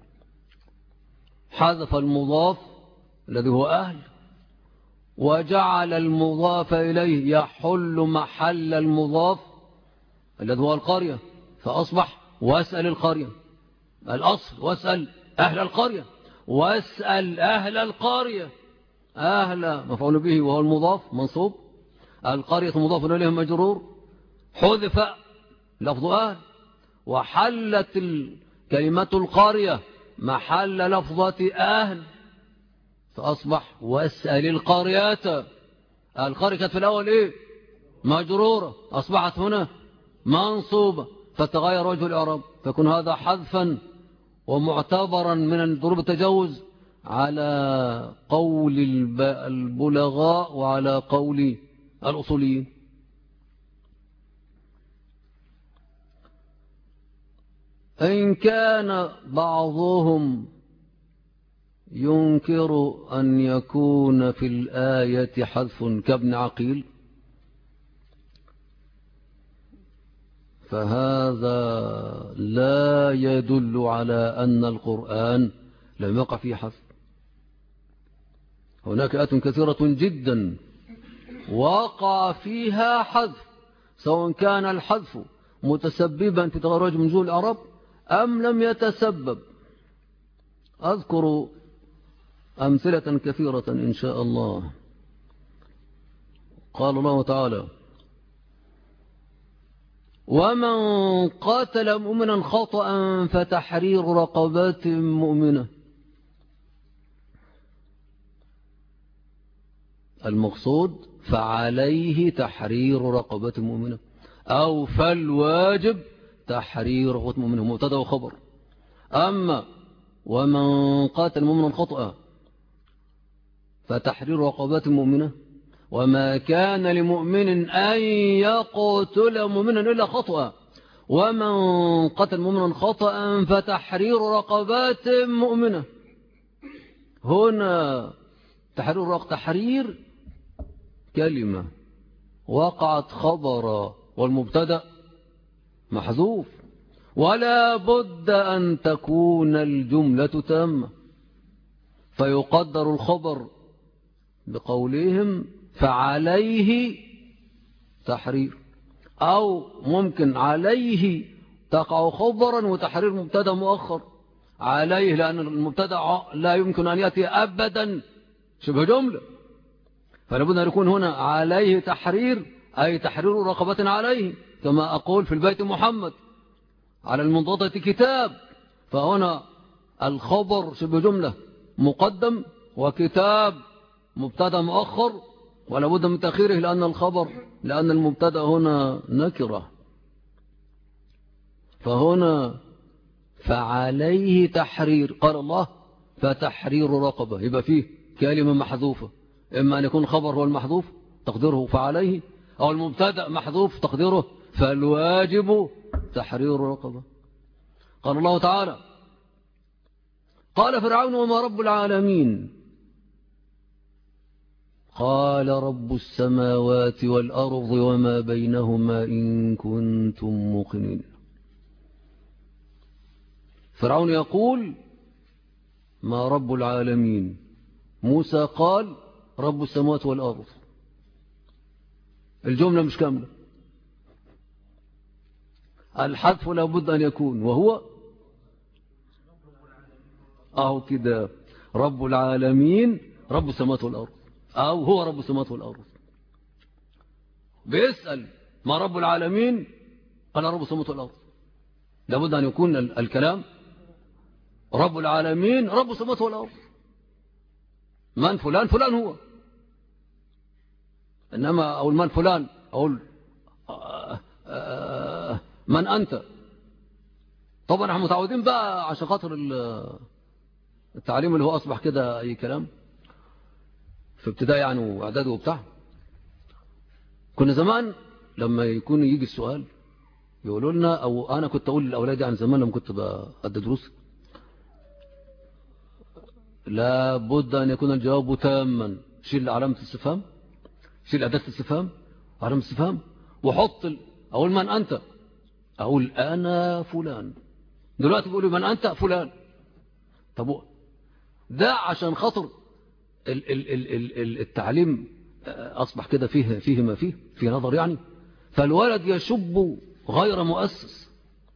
حذف المضاف الذي هو أهل وجعل المضاف إليه يحل محل المضاف الذي هو القرية، فأصبح واسأل القرية الأصل، واسأل أهل القرية، واسأل أهل القرية. أهل مفعول به وهو المضاف منصوب، القرية مضاف إليه مجرور، حذف لفظ أهل وحلت كلمة القرية محل لفظة أهل، فأصبح واسأل القرية. القرية كانت في الأول إيه؟ مجرورة، أصبحت هنا منصوبة، فتغير وجه الإعراب، فكون هذا حذفا ومعتبرا من ضروب التجوز على قول البلغاء وعلى قول الأصوليين. إن كان بعضهم ينكر أن يكون في الآية حذف كابن عقيل، فهذا لا يدل على أن القرآن لم يقع فيه حذف. هناك آيات كثيرة جدا وقع فيها حذف، سواء كان الحذف متسببا في تغير وجه من وجوه الإعراب أم لم يتسبب. أذكر أمثلة كثيرة إن شاء الله. قال الله تعالى ومن قاتل مؤمنا خطأ فتحرير رقبات مؤمنة. المقصود فعليه تحرير رقبة مؤمنة، أو فالواجب تحرير رقبة مؤمنة، مبتدا وخبر. أما ومن قاتل مؤمنا خطأ فتحرير رقبة مؤمنة، وما كان لمؤمن أن يقتل مؤمنا إلا خطأ، ومن قتل مؤمنا خطأ فتحرير رقبات مؤمنة. هنا تحرير كلمة وقعت خبرا والمبتدأ محذوف، ولا بد أن تكون الجملة تامة، فيقدر الخبر بقولهم فعليه تحرير، أو ممكن عليه تقع خبرا وتحرير مبتدا مؤخر عليه، لأن المبتدا لا يمكن أن يأتي أبدا شبه جملة، فلابد أن يكون هنا عليه تحرير، أي تحرير رقبة عليه، كما أقول في البيت محمد على المنضدة كتاب، فهنا الخبر شبه جملة مقدم، وكتاب مبتدا مؤخر، ولا بد من تأخيره لأن المبتدا هنا نكرة. فهنا فعليه تحرير، قال الله فتحرير رقبة، يبقى فيه كلمة محذوفة، إما أن يكون الخبر هو المحذوف تقديره فعليه، أو المبتدا محذوف تقديره فالواجب تحرير رقبة. قال الله تعالى قال فرعون وما رب العالمين، قال رب السماوات والأرض وما بينهما إن كنتم موقنين. فرعون يقول ما رب العالمين، موسى قال رب السماوات والأرض، الجملة مش كاملة، الحذف لابد أن يكون، وهو أو كده رب العالمين رب السماوات والأرض، أو هو رب السماوات والأرض. بيسأل ما رب العالمين، قال رب السماوات والأرض، لابد أن يكون الكلام رب العالمين رب السماوات والأرض. من فلان؟ فلان هو، إنما أقول من فلان، أقول من أنت. طبعا احنا متعودين بقى عشان خاطر التعليم اللي هو أصبح كده أي كلام في ابتدائي يعني وإعدادي وبتاع. كنا زمان لما يكون يجي السؤال يقولوا لنا، أو أنا كنت أقول للأولاد يعني زمان لما كنت بأدي دروس، لا بد أن يكون الجواب تاما، شيل علامة الاستفهام، شيل أداة الاستفهام علامة الاستفهام، وحط أقول من أنت، أقول أنا فلان. دلوقتي بيقولوا من أنت؟ فلان. طب ده عشان خاطر التعليم أصبح كده فيه ما فيه نظر يعني، فالولد يشب غير مؤسس.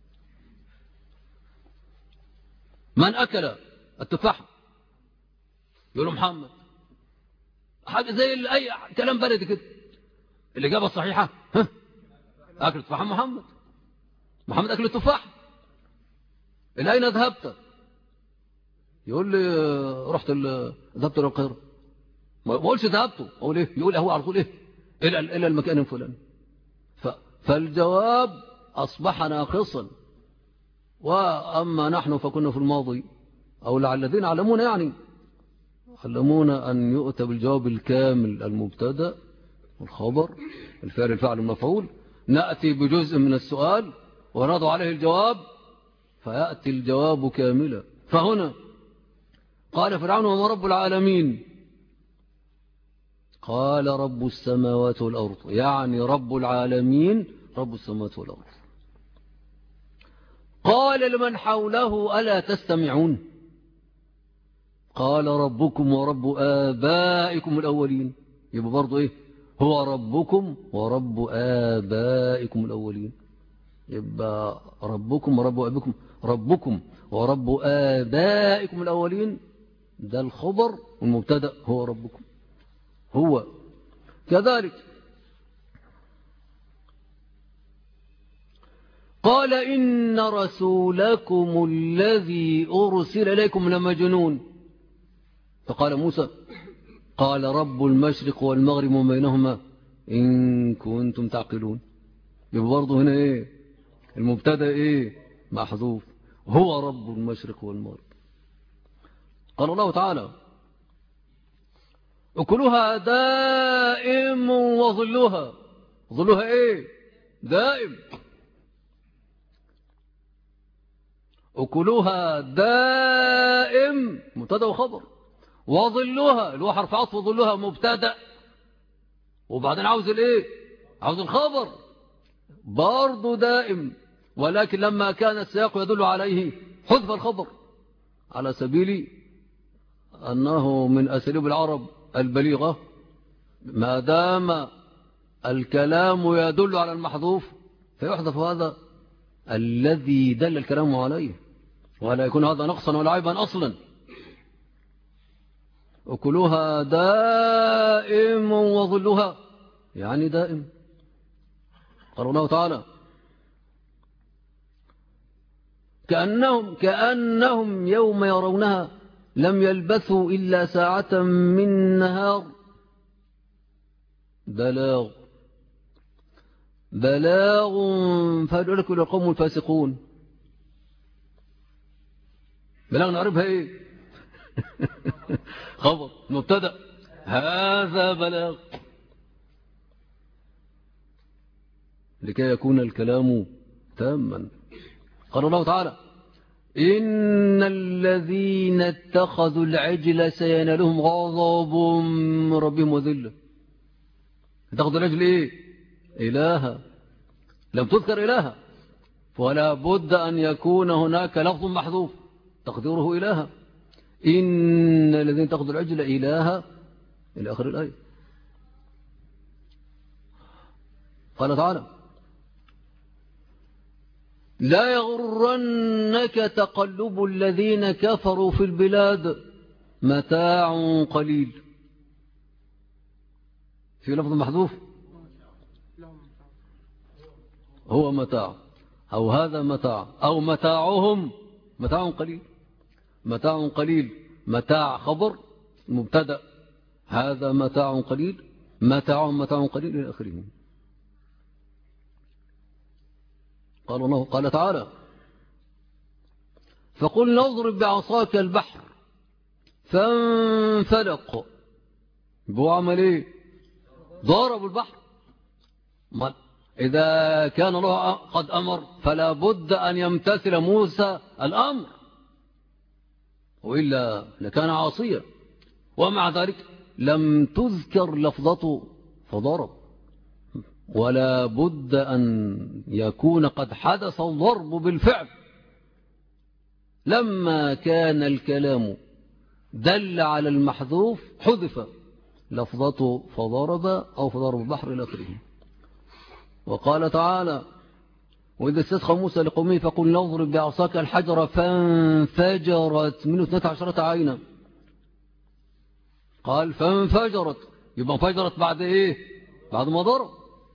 من أكل التفاح؟ يقولوا محمد، حاجة زي أي كلام بلدي كده. الإجابة الصحيحة أكل التفاح محمد أكل التفاح. إلى أين ذهبت؟ يقول لي ذهبت إلى القاهرة. ما بقولش ذهبته، أقول إيه؟ يقول هو على طول إيه؟ إلى المكان الفلاني. فالجواب أصبح ناقصا. وأما نحن فكنا في الماضي، أو لعل الذين علمونا يعني علمونا أن يؤتى بالجواب الكامل، المبتدا والخبر الفعل الفاعل المفعول، نأتي بجزء من السؤال ونضع عليه الجواب فيأتي الجواب كاملا. فهنا قال فرعون وما رب العالمين، قال رب السماوات والأرض، يعني رب العالمين رب السماوات والأرض. قال لمن حوله ألا تستمعون، قال ربكم ورب آبائكم الأولين. يبقى برضو إيه؟ هو ربكم ورب آبائكم الأولين. يبقى ربكم ورب آبائكم، ربكم ورب آبائكم الأولين، ده الخبر، والمبتدأ هو ربكم. هو كذلك قال إن رسولكم الذي أرسل إليكم لمجنون. فقال موسى قال رب المشرق والمغرب وما بينهما إن كنتم تعقلون. يبقى برضه هنا إيه المبتدا إيه محذوف، هو رب المشرق والمغرب. قال الله تعالى أكلها دائم وظلها. ظلها إيه دائم. أكلها دائم مبتدا وخبر، وظلها اللي هو حرف عطف، وظلها مبتدا وبعدين عاوز الايه عاوز الخبر برضه دائم، ولكن لما كان السياق يدل عليه حذف الخبر على سبيل أنه من أساليب العرب البليغة. ما دام الكلام يدل على المحذوف فيحذف هذا الذي دل الكلام عليه، ولا يكون هذا نقصا ولا عيبا أصلا. أكلها دائم وظلها يعني دائم. قال الله تعالى كأنهم يوم يرونها لم يلبثوا إلا ساعة من نهار بلاغ فهل إلى القوم الفاسقون. بلاغ نعرفها إيه خبر مبتدأ هذا بلاغ لكي يكون الكلام تاما. قال الله تعالى إن الذين اتخذوا العجل سينالهم غضب من ربهم وذلة. اتخذوا العجل إيه إلها، لم تذكر إلها، فلا بد أن يكون هناك لفظ محذوف تقديره إلها. إن الذين اتخذوا العجل إلها إلى آخر الآية. قال تعالى لا يغرنك تقلب الذين كفروا في البلاد متاع قليل. في لفظ محذوف هو متاع أو هذا متاع أو متاعهم متاع قليل. متاع قليل متاع خبر مبتدأ هذا متاع قليل متاع قليل إلى آخره. قال الله قال تعالى فقل نضرب بعصاك البحر فانفلق. هو عمل ايه ضرب البحر. إذا كان الله قد أمر فلا بد أن يمتثل موسى الأمر وإلا لكان عاصيا، ومع ذلك لم تذكر لفظته فضرب، ولا بد أن يكون قد حدث الضرب بالفعل. لما كان الكلام دل على المحذوف حذف لفظته فضرب أو فضرب البحر إلى آخره. وقال تعالى وإذا استسقى موسى لقومه فقل نضرب بعصاك الحجر فانفجرت منه 12 عينا. قال فانفجرت، يبقى انفجرت بعد ايه بعد ما ضرب،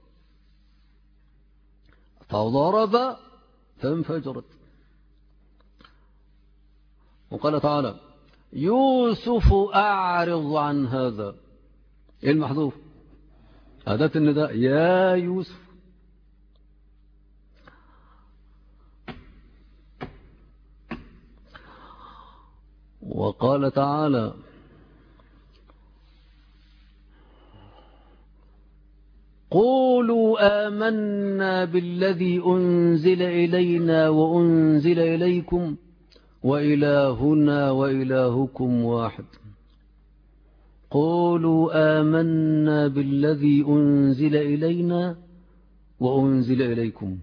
فضرب فانفجرت. وقال تعالى يوسف أعرض عن هذا. ايه المحذوف أداة النداء يا يوسف. وقال تعالى قولوا آمنا بالذي أنزل إلينا وأنزل إليكم وإلهنا وإلهكم واحد. قولوا آمنا بالذي أنزل إلينا وأنزل إليكم.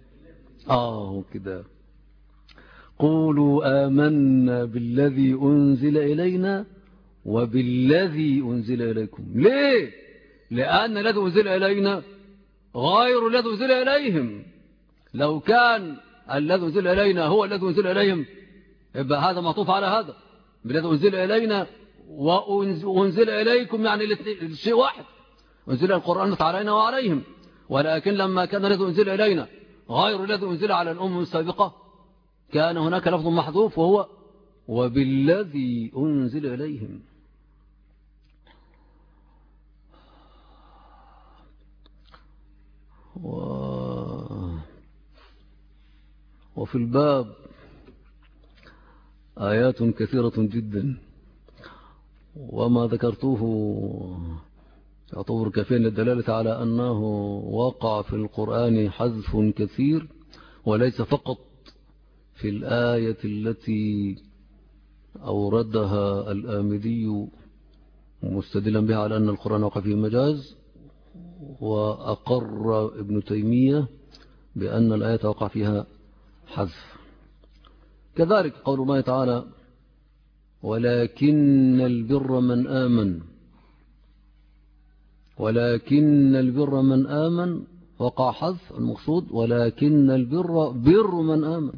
كده قولوا آمنا بالذي أنزل إلينا وبالذي أنزل إليكم. ليه؟ لأن الذي أنزل إلينا غير الذي أنزل إليهم. لو كان الذي أنزل إلينا هو الذي أنزل إليهم يبقى هذا معطوف على هذا. بالذي أنزل إلينا وأنزل إليكم يعني الشيء واحد، أنزل القرآن علينا وعليهم. ولكن لما كان الذي أنزل إلينا غير الذي أنزل على الأمم السابقة كان هناك لفظ محذوف وهو وبالذي أنزل إليهم. وفي الباب آيات كثيرة جدا، وما ذكرته يعتبر كافيا للدلالة على أنه وقع في القرآن حذف كثير، وليس فقط في الآية التي أوردها الآمدي مستدلا بها على أن القرآن وقع فيه مجاز، وأقر ابن تيمية بأن الآية وقع فيها حذف. كذلك قول الله تعالى ولكن البر من آمن، ولكن البر من آمن وقع حذف، المقصود ولكن البر بر من آمن،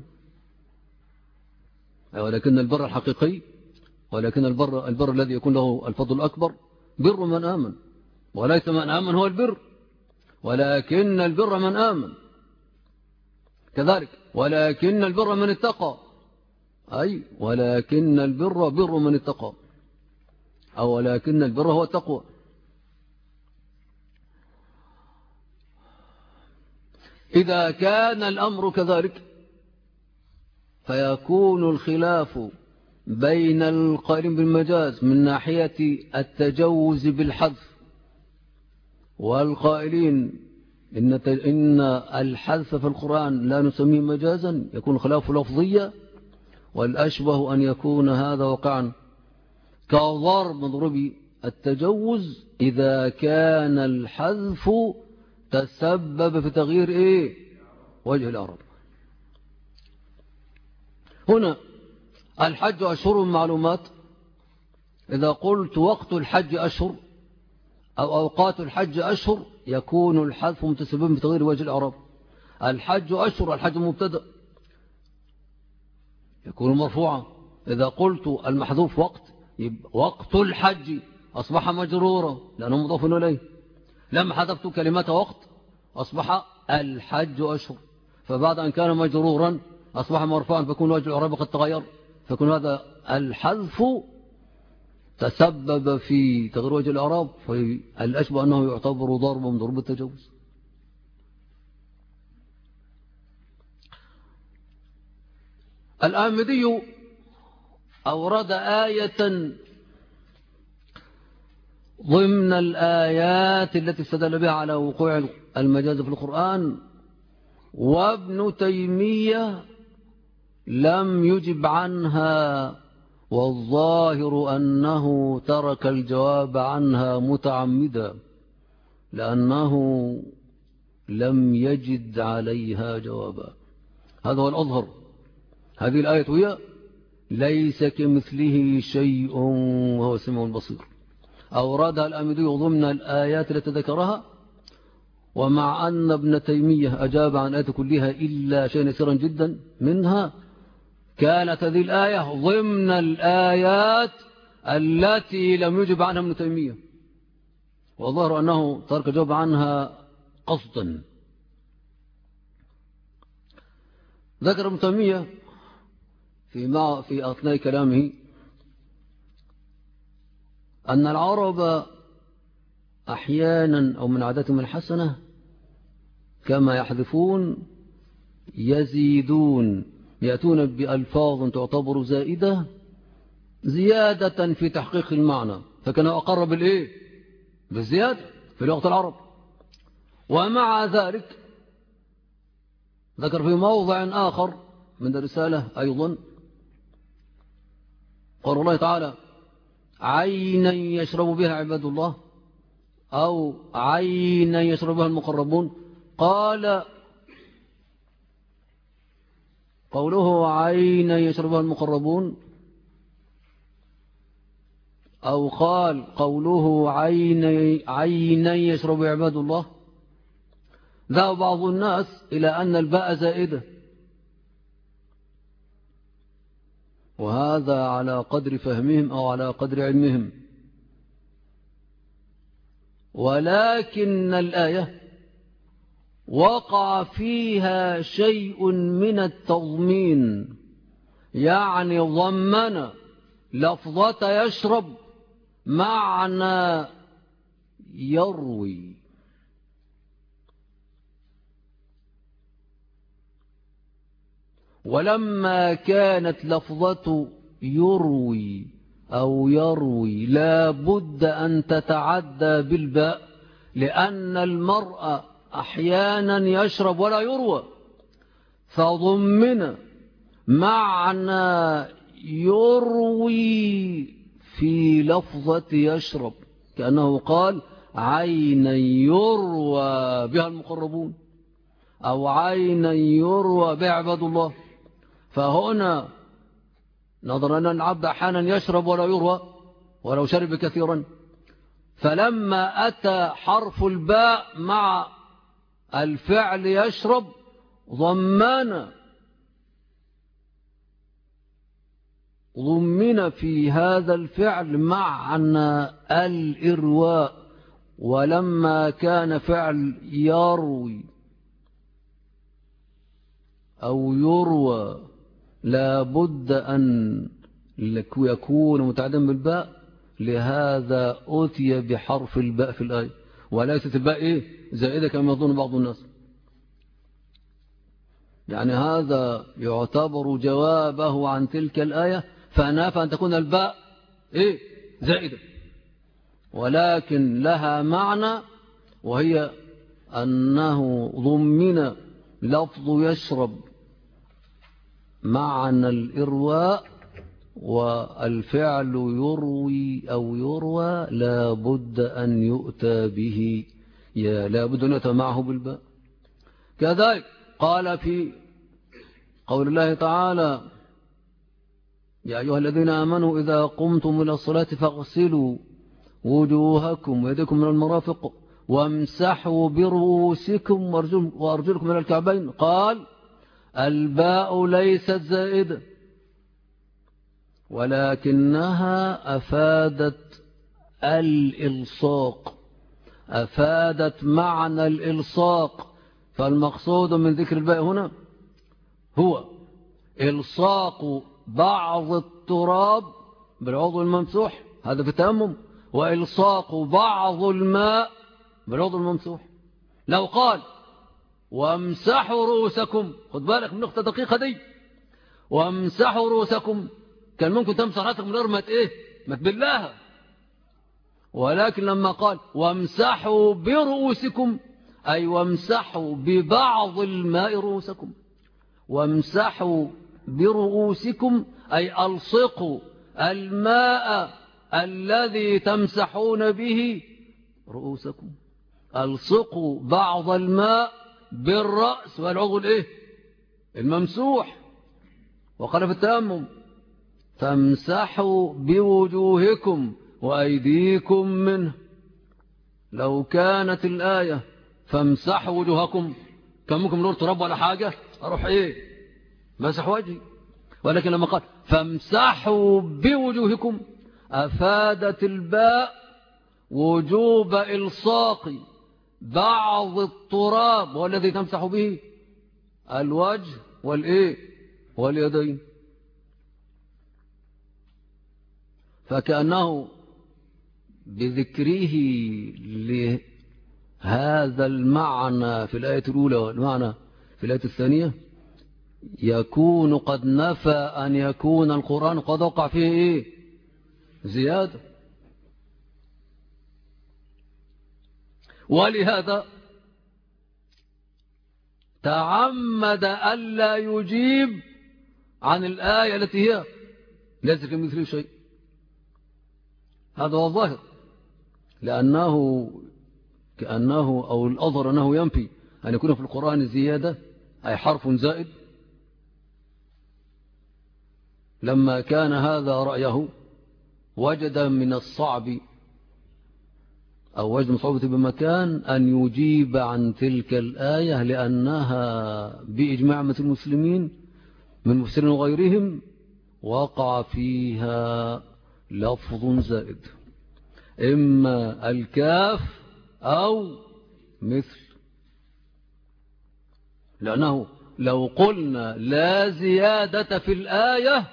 ولكن البر الحقيقي، ولكن البر الذي يكون له الفضل الأكبر بر من آمن، وليس من آمن هو البر، ولكن البر من آمن. كذلك ولكن البر من اتقى، أي ولكن البر بر من اتقى، أو ولكن البر هو التقوى. إذا كان الأمر كذلك فيكون الخلاف بين القائلين بالمجاز من ناحية التجوز بالحذف والقائلين إن الحذف في القرآن لا نسميه مجازا، يكون خلاف لفظية، والأشبه أن يكون هذا وقعا كضرب مضروب التجوز إذا كان الحذف تسبب في تغيير وجه الأعراب. هنا الحج أشهر معلومات، إذا قلت وقت الحج أشهر أو أوقات الحج أشهر يكون الحذف متسببا في تغيير وجه الأعراب. الحج أشهر، الحج مبتدأ يكون مرفوعا. إذا قلت المحذوف وقت الحج أصبح مجرورا لأنه مضاف إليه. لما حذفت كلمة وقت أصبح الحج أشهر، فبعد أن كان مجرورا أصبح مرفوعا، فيكون وجه الإعراب قد تغير، فيكون هذا الحذف تسبب في تغيير وجه الإعراب، فالأشبه أنه يعتبر ضرب من ضروب التجوز. الآمدي أورد آية ضمن الآيات التي استدل بها على وقوع المجاز في القرآن، وابن تيمية لم يجب عنها، والظاهر أنه ترك الجواب عنها متعمدا لأنه لم يجد عليها جوابا. هذا هو الأظهر. هذه الآية هي ليس كمثله شيء وهو السميع البصير، أوردها الآمدي ضمن الآيات التي ذكرها، ومع أن ابن تيمية أجاب عن آيات كلها إلا شيء يسيرا جدا منها، كانت هذه الآية ضمن الآيات التي لم يجب عنها ابن تيمية، والظاهر أنه ترك جواب عنها قصدا. ذكر ابن تيمية في أثناء كلامه أن العرب أحيانا أو من عاداتهم الحسنة كما يحذفون يزيدون، يأتون بألفاظ تعتبر زائدة زيادة في تحقيق المعنى، فكان أقرب بالزيادة في لغة العرب. ومع ذلك ذكر في موضع آخر من الرسالة أيضا قال الله تعالى عينا يشرب بها عباد الله أو عينا يشرب بها المقربون، قوله عينا يشرب بها المقربون أو قال قوله عينا يشرب عباد الله، ذهب بعض الناس إلى أن الباء زائدة، وهذا على قدر فهمهم أو على قدر علمهم، ولكن الآية وقع فيها شيء من التضمين، يعني ضمن لفظة يشرب معنى يروي، ولما كانت لفظة يروي أو يروي لا بد أن تتعدى بالباء، لأن المرء أحيانا يشرب ولا يروى، فضمن معنى يروي في لفظة يشرب، كأنه قال عينا يروى بها المقربون أو عينا يروى بها عباد الله. فهنا نظرا أن العبد أحيانا يشرب ولا يروى ولو شرب كثيرا، فلما أتى حرف الباء مع الفعل يشرب ضمن في هذا الفعل معنى الإرواء. ولما كان فعل يروي أو يروى لا بد أن يكون متعدم بالباء، لهذا أتي بحرف الباء في الآية، وليست الباء زائدة كما يظن بعض الناس. يعني هذا يعتبر جوابه عن تلك الآية، فنافى أن تكون الباء زائدة، ولكن لها معنى، وهي أنه ضمن لفظ يشرب معنى الإرواء، والفعل يروي أو يروى لا بد أن يؤتى به، لا بد أن يؤتى معه بالباء. كذلك قال في قول الله تعالى يا أيها الذين آمنوا إذا قمتم إلى الصلاة فاغسلوا وجوهكم ويديكم من المرافق وامسحوا برؤوسكم وأرجلكم من الكعبين. قال الباء ليست زائدة، ولكنها أفادت الإلصاق، أفادت معنى الإلصاق. فالمقصود من ذكر الباء هنا هو إلصاق بعض التراب بالعضو الممسوح، هذا في التيمم، وإلصاق بعض الماء بالعضو الممسوح. لو قال وامسحوا رؤوسكم، خد بالك من نقطة دقيقة دي، وامسحوا رؤوسكم، كان ممكن تمسح رأسك من غير ما تبلها، ولكن لما قال وامسحوا برؤوسكم أي وامسحوا ببعض الماء رؤوسكم، وامسحوا برؤوسكم أي ألصقوا الماء الذي تمسحون به رؤوسكم، ألصقوا بعض الماء بالرأس والعضو الممسوح. وقال في التيمم فامسحوا بوجوهكم وأيديكم منه. لو كانت الآية فامسحوا وجوهكم كان ممكن نقول تراب ولا حاجة أروح مسح وجهي، ولكن لما قال فامسحوا بوجوهكم أفادت الباء وجوب إلصاق بعض التراب والذي تمسح به الوجه واليدين. فكأنه بذكره لهذا المعنى في الآية الأولى والمعنى في الآية الثانية يكون قد نفى أن يكون القرآن قد وقع فيه زيادة. ولهذا تعمد ألا يجيب عن الآية التي هي ليس كمثله شيء. هذا هو الظاهر، لأنه كأنه أو الأظهر أنه ينفي أن يكون في القرآن زيادة أي حرف زائد. لما كان هذا رأيه وجد من الصعب أو وجد من صعوبة بمكان أن يجيب عن تلك الآية، لأنها بإجماع المسلمين من مفسرين وغيرهم وقع فيها لفظ زائد، إما الكاف أو مثل. لأنه لو قلنا لا زيادة في الآية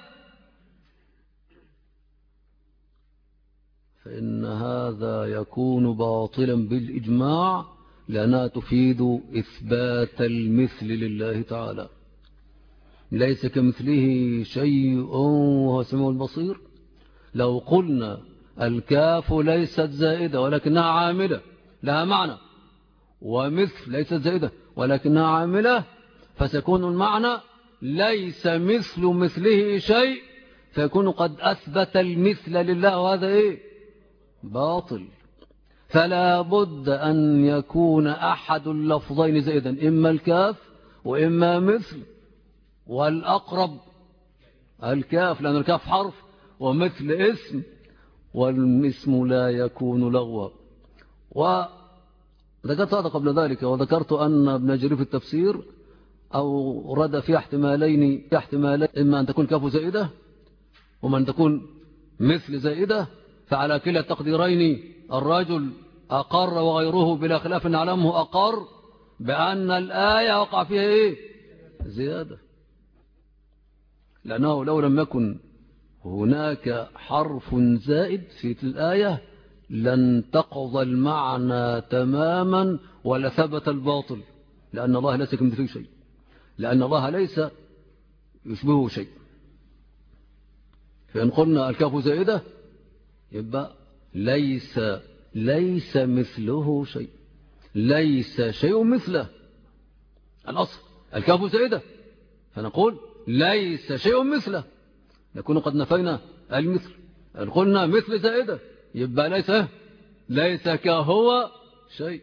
فإن هذا يكون باطلا بالإجماع، لأنها تفيد إثبات المثل لله تعالى. ليس كمثله شيء وهو السميع البصير. لو قلنا الكاف ليست زائدة ولكنها عاملة لها معنى، ومثل ليست زائدة ولكنها عاملة، فسيكون المعنى ليس مثل مثله شيء، فيكون قد أثبت المثل لله، وهذا إيه؟ باطل. فلا بد أن يكون أحد اللفظين زائدا، إما الكاف وإما مثل، والأقرب الكاف لأن الكاف حرف ومثل اسم، والاسم لا يكون لغوا. وذكرت هذا قبل ذلك، وذكرت أن ابن جرير في التفسير أورد في احتمالين، إما أن تكون كاف زائدة وما أن تكون مثل زائدة، فعلى كلا التقديرين الرجل أقر وغيره بلا خلاف نعلمه أقر بأن الآية وقع فيها إيه؟ زيادة، لأنه لو لم يكن هناك حرف زائد في الآية لن تقضى المعنى تماما ولا ثبت الباطل، لأن الله ليس كمثله شيء، لأن الله ليس يشبهه شيء. فإن قلنا الكاف زائدة يبقى ليس مثله شيء، ليس شيء مثله. الأصل الكاف زائدة، فنقول ليس شيء مثله، نكون قد نفينا المثل. إن قلنا مثل زائدة يبقى ليس كهو شيء.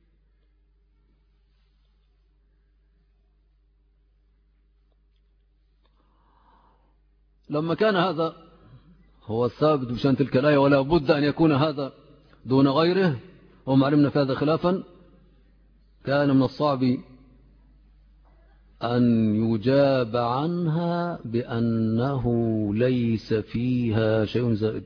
لما كان هذا هو الثابت بشأن تلك الآية، ولا بد أن يكون هذا دون غيره، وما علمنا في هذا خلافا، كان من الصعب أن يجاب عنها بأنه ليس فيها شيء زائد.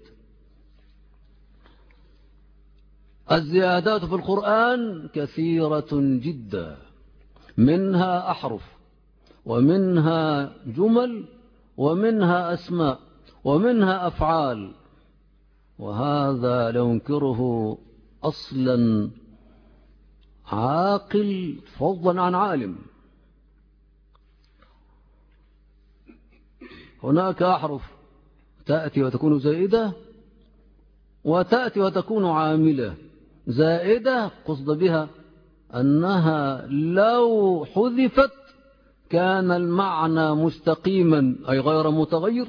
الزيادات في القرآن كثيرة جدا، منها أحرف ومنها جمل ومنها أسماء ومنها أفعال، وهذا لا ينكره أصلا عاقل فضلا عن عالم. هناك أحرف تأتي وتكون زائدة، وتأتي وتكون عاملة. زائدة قصد بها أنها لو حذفت كان المعنى مستقيما أي غير متغير،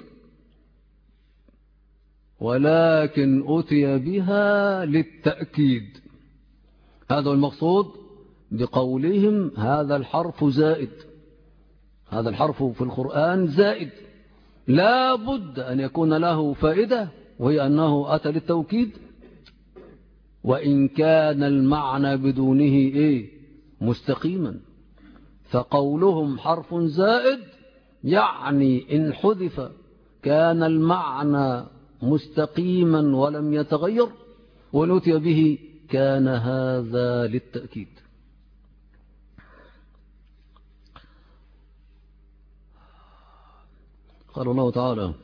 ولكن أتي بها للتأكيد. هذا المقصود بقولهم هذا الحرف زائد، هذا الحرف في القرآن زائد، لا بد أن يكون له فائدة، وهي أنه أتى للتوكيد، وإن كان المعنى بدونه مستقيما. فقولهم حرف زائد يعني إن حذف كان المعنى مستقيما ولم يتغير، ونتي به كان هذا للتأكيد. قال الله تعالى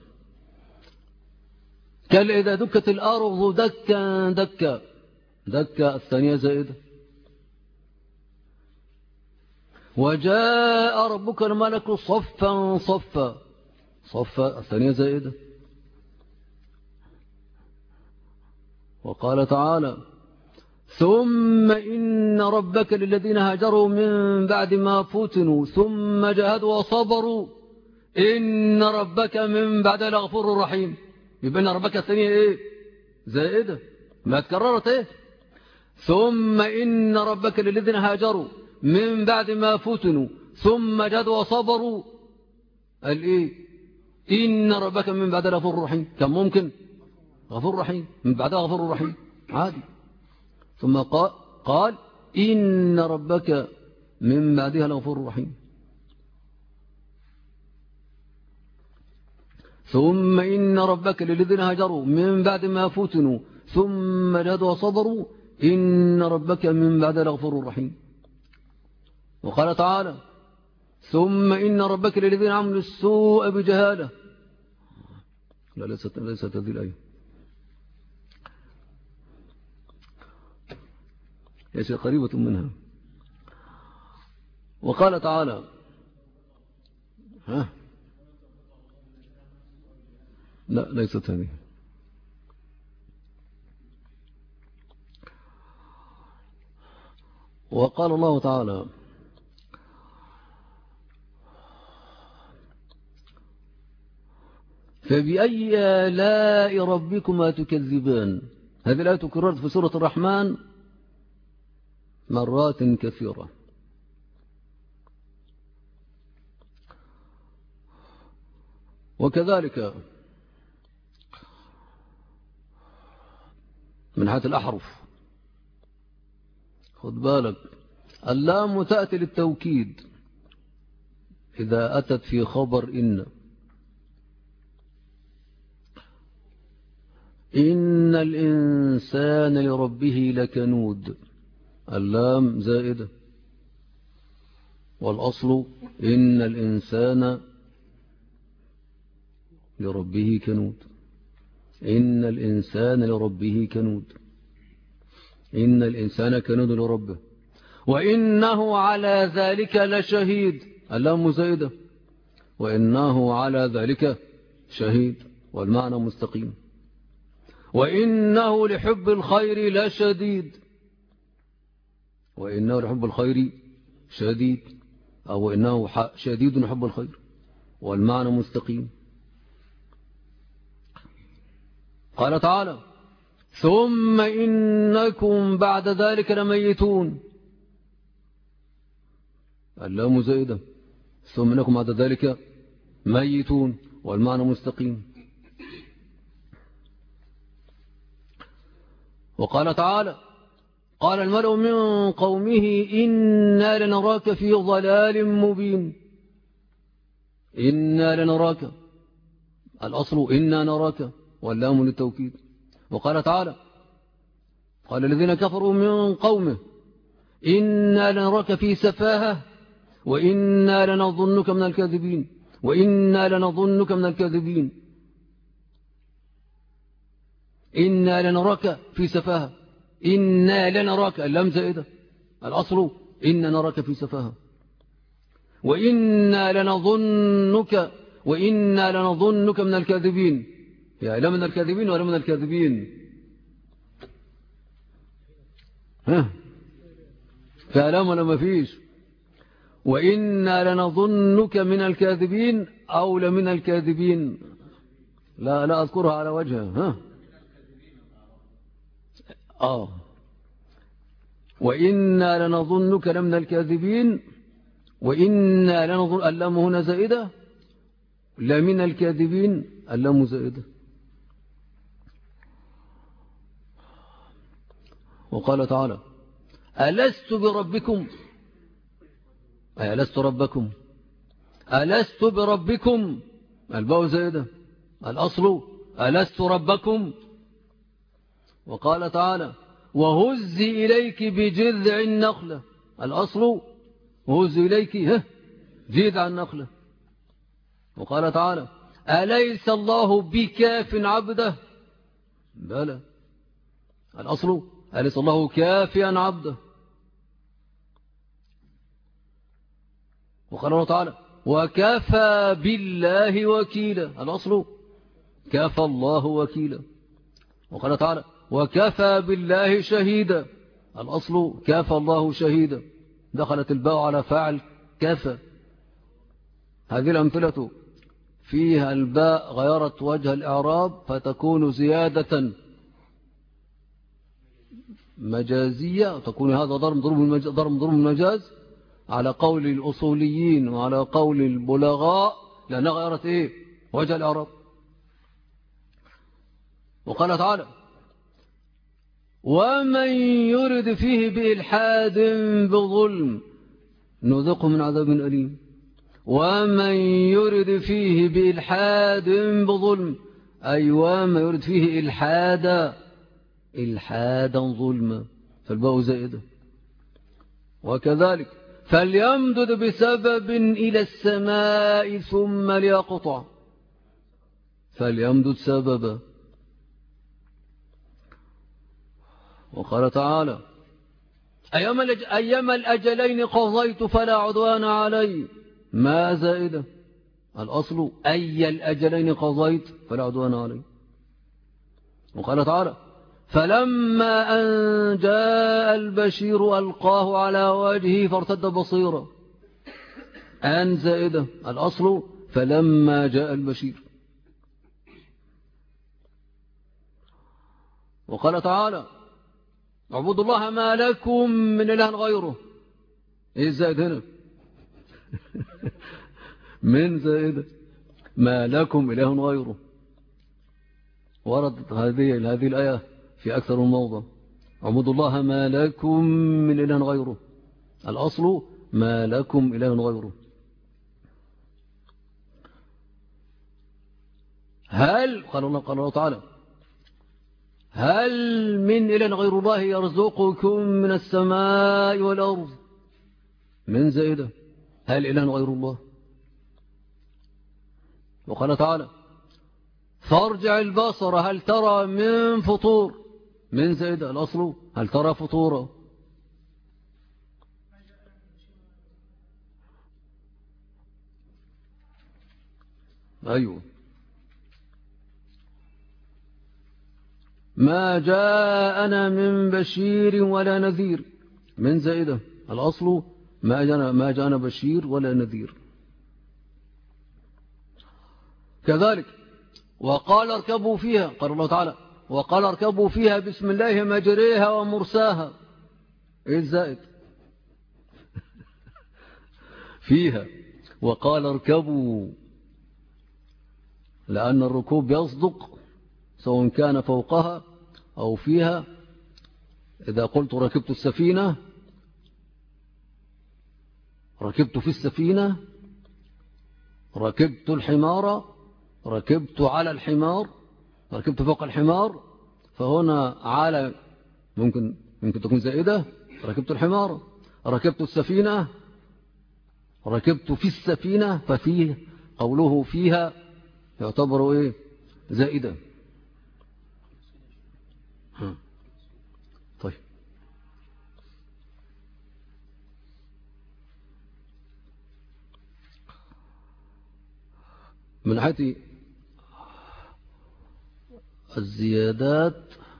كلا إذا دكت الأرض دكا دكا، دكا الثانية زائدة. وجاء ربك الملك صفا صفا، صفا الثانية زائدة. وقال تعالى ثم إن ربك للذين هاجروا من بعد ما فتنوا ثم جاهدوا وصبروا إن ربك من بعد لغفور رحيم. يبقى إن ربك الثانية زائدة، ما تكررت ثم إن ربك للذين هاجروا من بعد ما فتنوا ثم جاهدوا وصبروا إن ربك من بعد لغفور رحيم. كان ممكن غفور رحيم من بعدها غفور رحيم عادي. ثم قال إن ربك من بعدها لغفور رحيم. ثم إن ربك للذين هاجروا من بعد ما فتنوا ثم جاهدوا وصبروا إن ربك من بعد لغفور رحيم. وقال تعالى ثم إن ربك للذين عملوا السوء بجهالة. لا ليست هذه الآية، هي قريبة منها. وقال تعالى لا ليست هذه. وقال الله تعالى فبأي آلاء ربكما تكذبان. هذه الآية تكررت في سورة الرحمن مرات كثيرة. وكذلك من حيث الأحرف خد بالك اللام تأتي للتوكيد إذا أتت في خبر إن الإنسان لربه لكنود. اللام زائدة والأصل إن الإنسان لربه كنود. إن الإنسان لربه كنود. إن الإنسان كنود لربه وإنه على ذلك لشهيد. اللام زائدة وإنه على ذلك شهيد والمعنى مستقيم. وإنه لحب الخير لشديد. وإنه لحب الخير شديد أو إنه شديد لحب الخير والمعنى مستقيم. قال تعالى ثم إنكم بعد ذلك لميتون. اللام زائدة ثم إنكم بعد ذلك ميتون والمعنى مستقيم. وقال تعالى قال الملأ من قومه إنا لنراك في ضلال مبين. إنا لنراك الأصل إنا نراك واللام للتوكيد. وقال تعالى قال الذين كفروا من قومه إنا لنراك في سفاهة وإنا لنظنك من الكاذبين. وإنا لنظنك من الكاذبين. إنا لنراك في سفاهة. إنا لنراك اللام زائدة الأصل إنا نراك في سفاهة. وإنا لنظنك من الكاذبين. يا لا من الكاذبين ولا من الكاذبين. ها فألام ولا ما فيش. وإنا لنظنك من الكاذبين أو لمن الكاذبين. لا أذكرها على وجهها. وإنا لنظنك لمن الكاذبين. وإنا لنظن اللام هنا زائدة لمن الكاذبين اللام زائدة. وقال تعالى ألست بربكم أي ألست ربكم. ألست بربكم الباء زائدة الأصل ألست ربكم. وقال تعالى وهزي إليك بجذع النخلة. الأصل وهزي إليك جذع النخلة. وقال تعالى أليس الله بكاف عبده. بلى الأصل أليس الله كافيا عبده. وقال الله تعالى وكفى بالله وكيلا. الأصل كفى الله وكيلا. وقال تعالى وكفى بالله شهيدا. الأصل كفى الله شهيدا. دخلت الباء على فاعل كفى. هذه الأمثلة فيها الباء غيرت وجه الإعراب فتكون زيادة مجازية. تكون هذا ضرب المجاز على قول الأصوليين وعلى قول البلغاء لأنها غيرت وجه الإعراب. وقال تعالى ومن يرد فيه بإلحاد بظلم نذقه من عذاب أليم. ومن يرد فيه بإلحاد بظلم أي ومن يرد فيه إلحادا ظلما فالباء زائدة. وكذلك فليمدد بسبب إلى السماء ثم ليقطع. فليمدد سببا. وقال تعالى أيما الأجلين قضيت فلا عدوان علي. ما زائدة الأصل أي الأجلين قضيت فلا عدوان علي. وقال تعالى فلما أن جاء البشير ألقاه على وجهه فارتد بصيرا. أن زائدة الأصل فلما جاء البشير. وقال تعالى اعبدوا الله ما لكم من إله غيره. إيه الزائد هنا؟ من زائدة ما لكم إله غيره. وردت هذه الآية في أكثر من موضع. اعبدوا الله ما لكم من إله غيره. الأصل ما لكم إله غيره. هل قال الله تعالى هل من إله غير الله يرزقكم من السماء والأرض. من زائدة هل إله غير الله. وقال تعالى فارجع البصر هل ترى من فطور. من زائدة الأصل هل ترى فطورا. أيوه ما جاءنا من بشير ولا نذير. من زائدة الأصل ما جاءنا بشير ولا نذير. كذلك وقال اركبوا فيها قال الله تعالى وقال اركبوا فيها بسم الله مجريها ومرساها. ايه الزائد؟ فيها وقال اركبوا لأن الركوب يصدق سواء كان فوقها أو فيها. إذا قلت ركبت السفينة ركبت في السفينة ركبت الحمار ركبت على الحمار ركبت فوق الحمار. فهنا على ممكن تكون زائدة. ركبت الحمار ركبت السفينة ركبت في السفينة. ففيه قوله فيها يعتبر إيه زائدة. طيب من ناحية الزيادات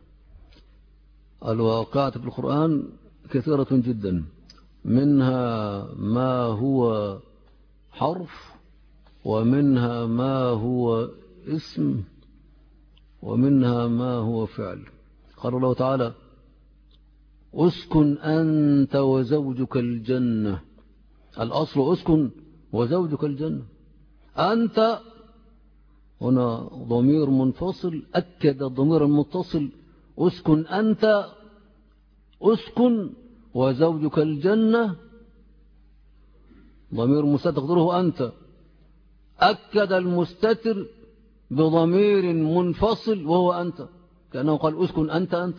الواقعة في القرآن كثيرة جدا. منها ما هو حرف ومنها ما هو اسم ومنها ما هو فعل. قال الله تعالى اسكن أنت وزوجك الجنة. الأصل اسكن وزوجك الجنة. أنت هنا ضمير منفصل أكد الضمير المتصل. اسكن أنت اسكن وزوجك الجنة ضمير مستتر تقدره أنت. أكد المستتر بضمير منفصل وهو أنت كأنه قال اسكن أنت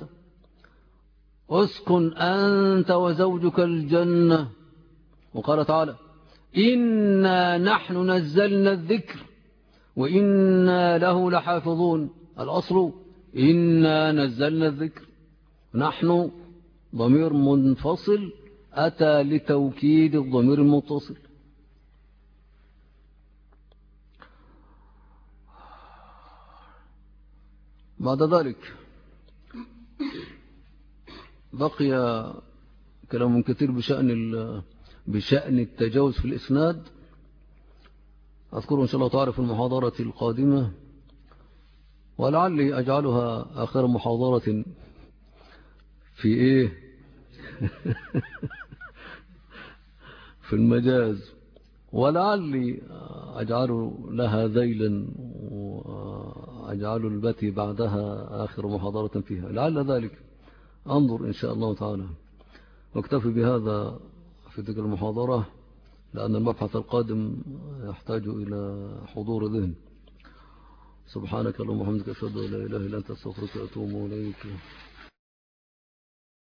اسكن أنت وزوجك الجنة. وقال تعالى إنا نحن نزلنا الذكر وإنا له لحافظون. الأصل إنا نزلنا الذكر. نحن ضمير منفصل أتى لتوكيد الضمير المتصل. بعد ذلك بقي كلام كثير بشأن التجاوز في الإسناد. أذكره إن شاء الله تعالى في المحاضرة القادمة ولعلي أجعلها آخر محاضرة في إيه في المجاز ولعلي أجعل لها ذيلا وأجعل التي بعدها آخر محاضرة فيها لعل ذلك. أنظر إن شاء الله تعالى. واكتفي بهذا في تلك المحاضرة لأن المبحث القادم يحتاج إلى حضور ذهن. سبحانك اللهم وبحمدك أشهد أن لا إله إلا أنت أستغفرك وأتوب إليك.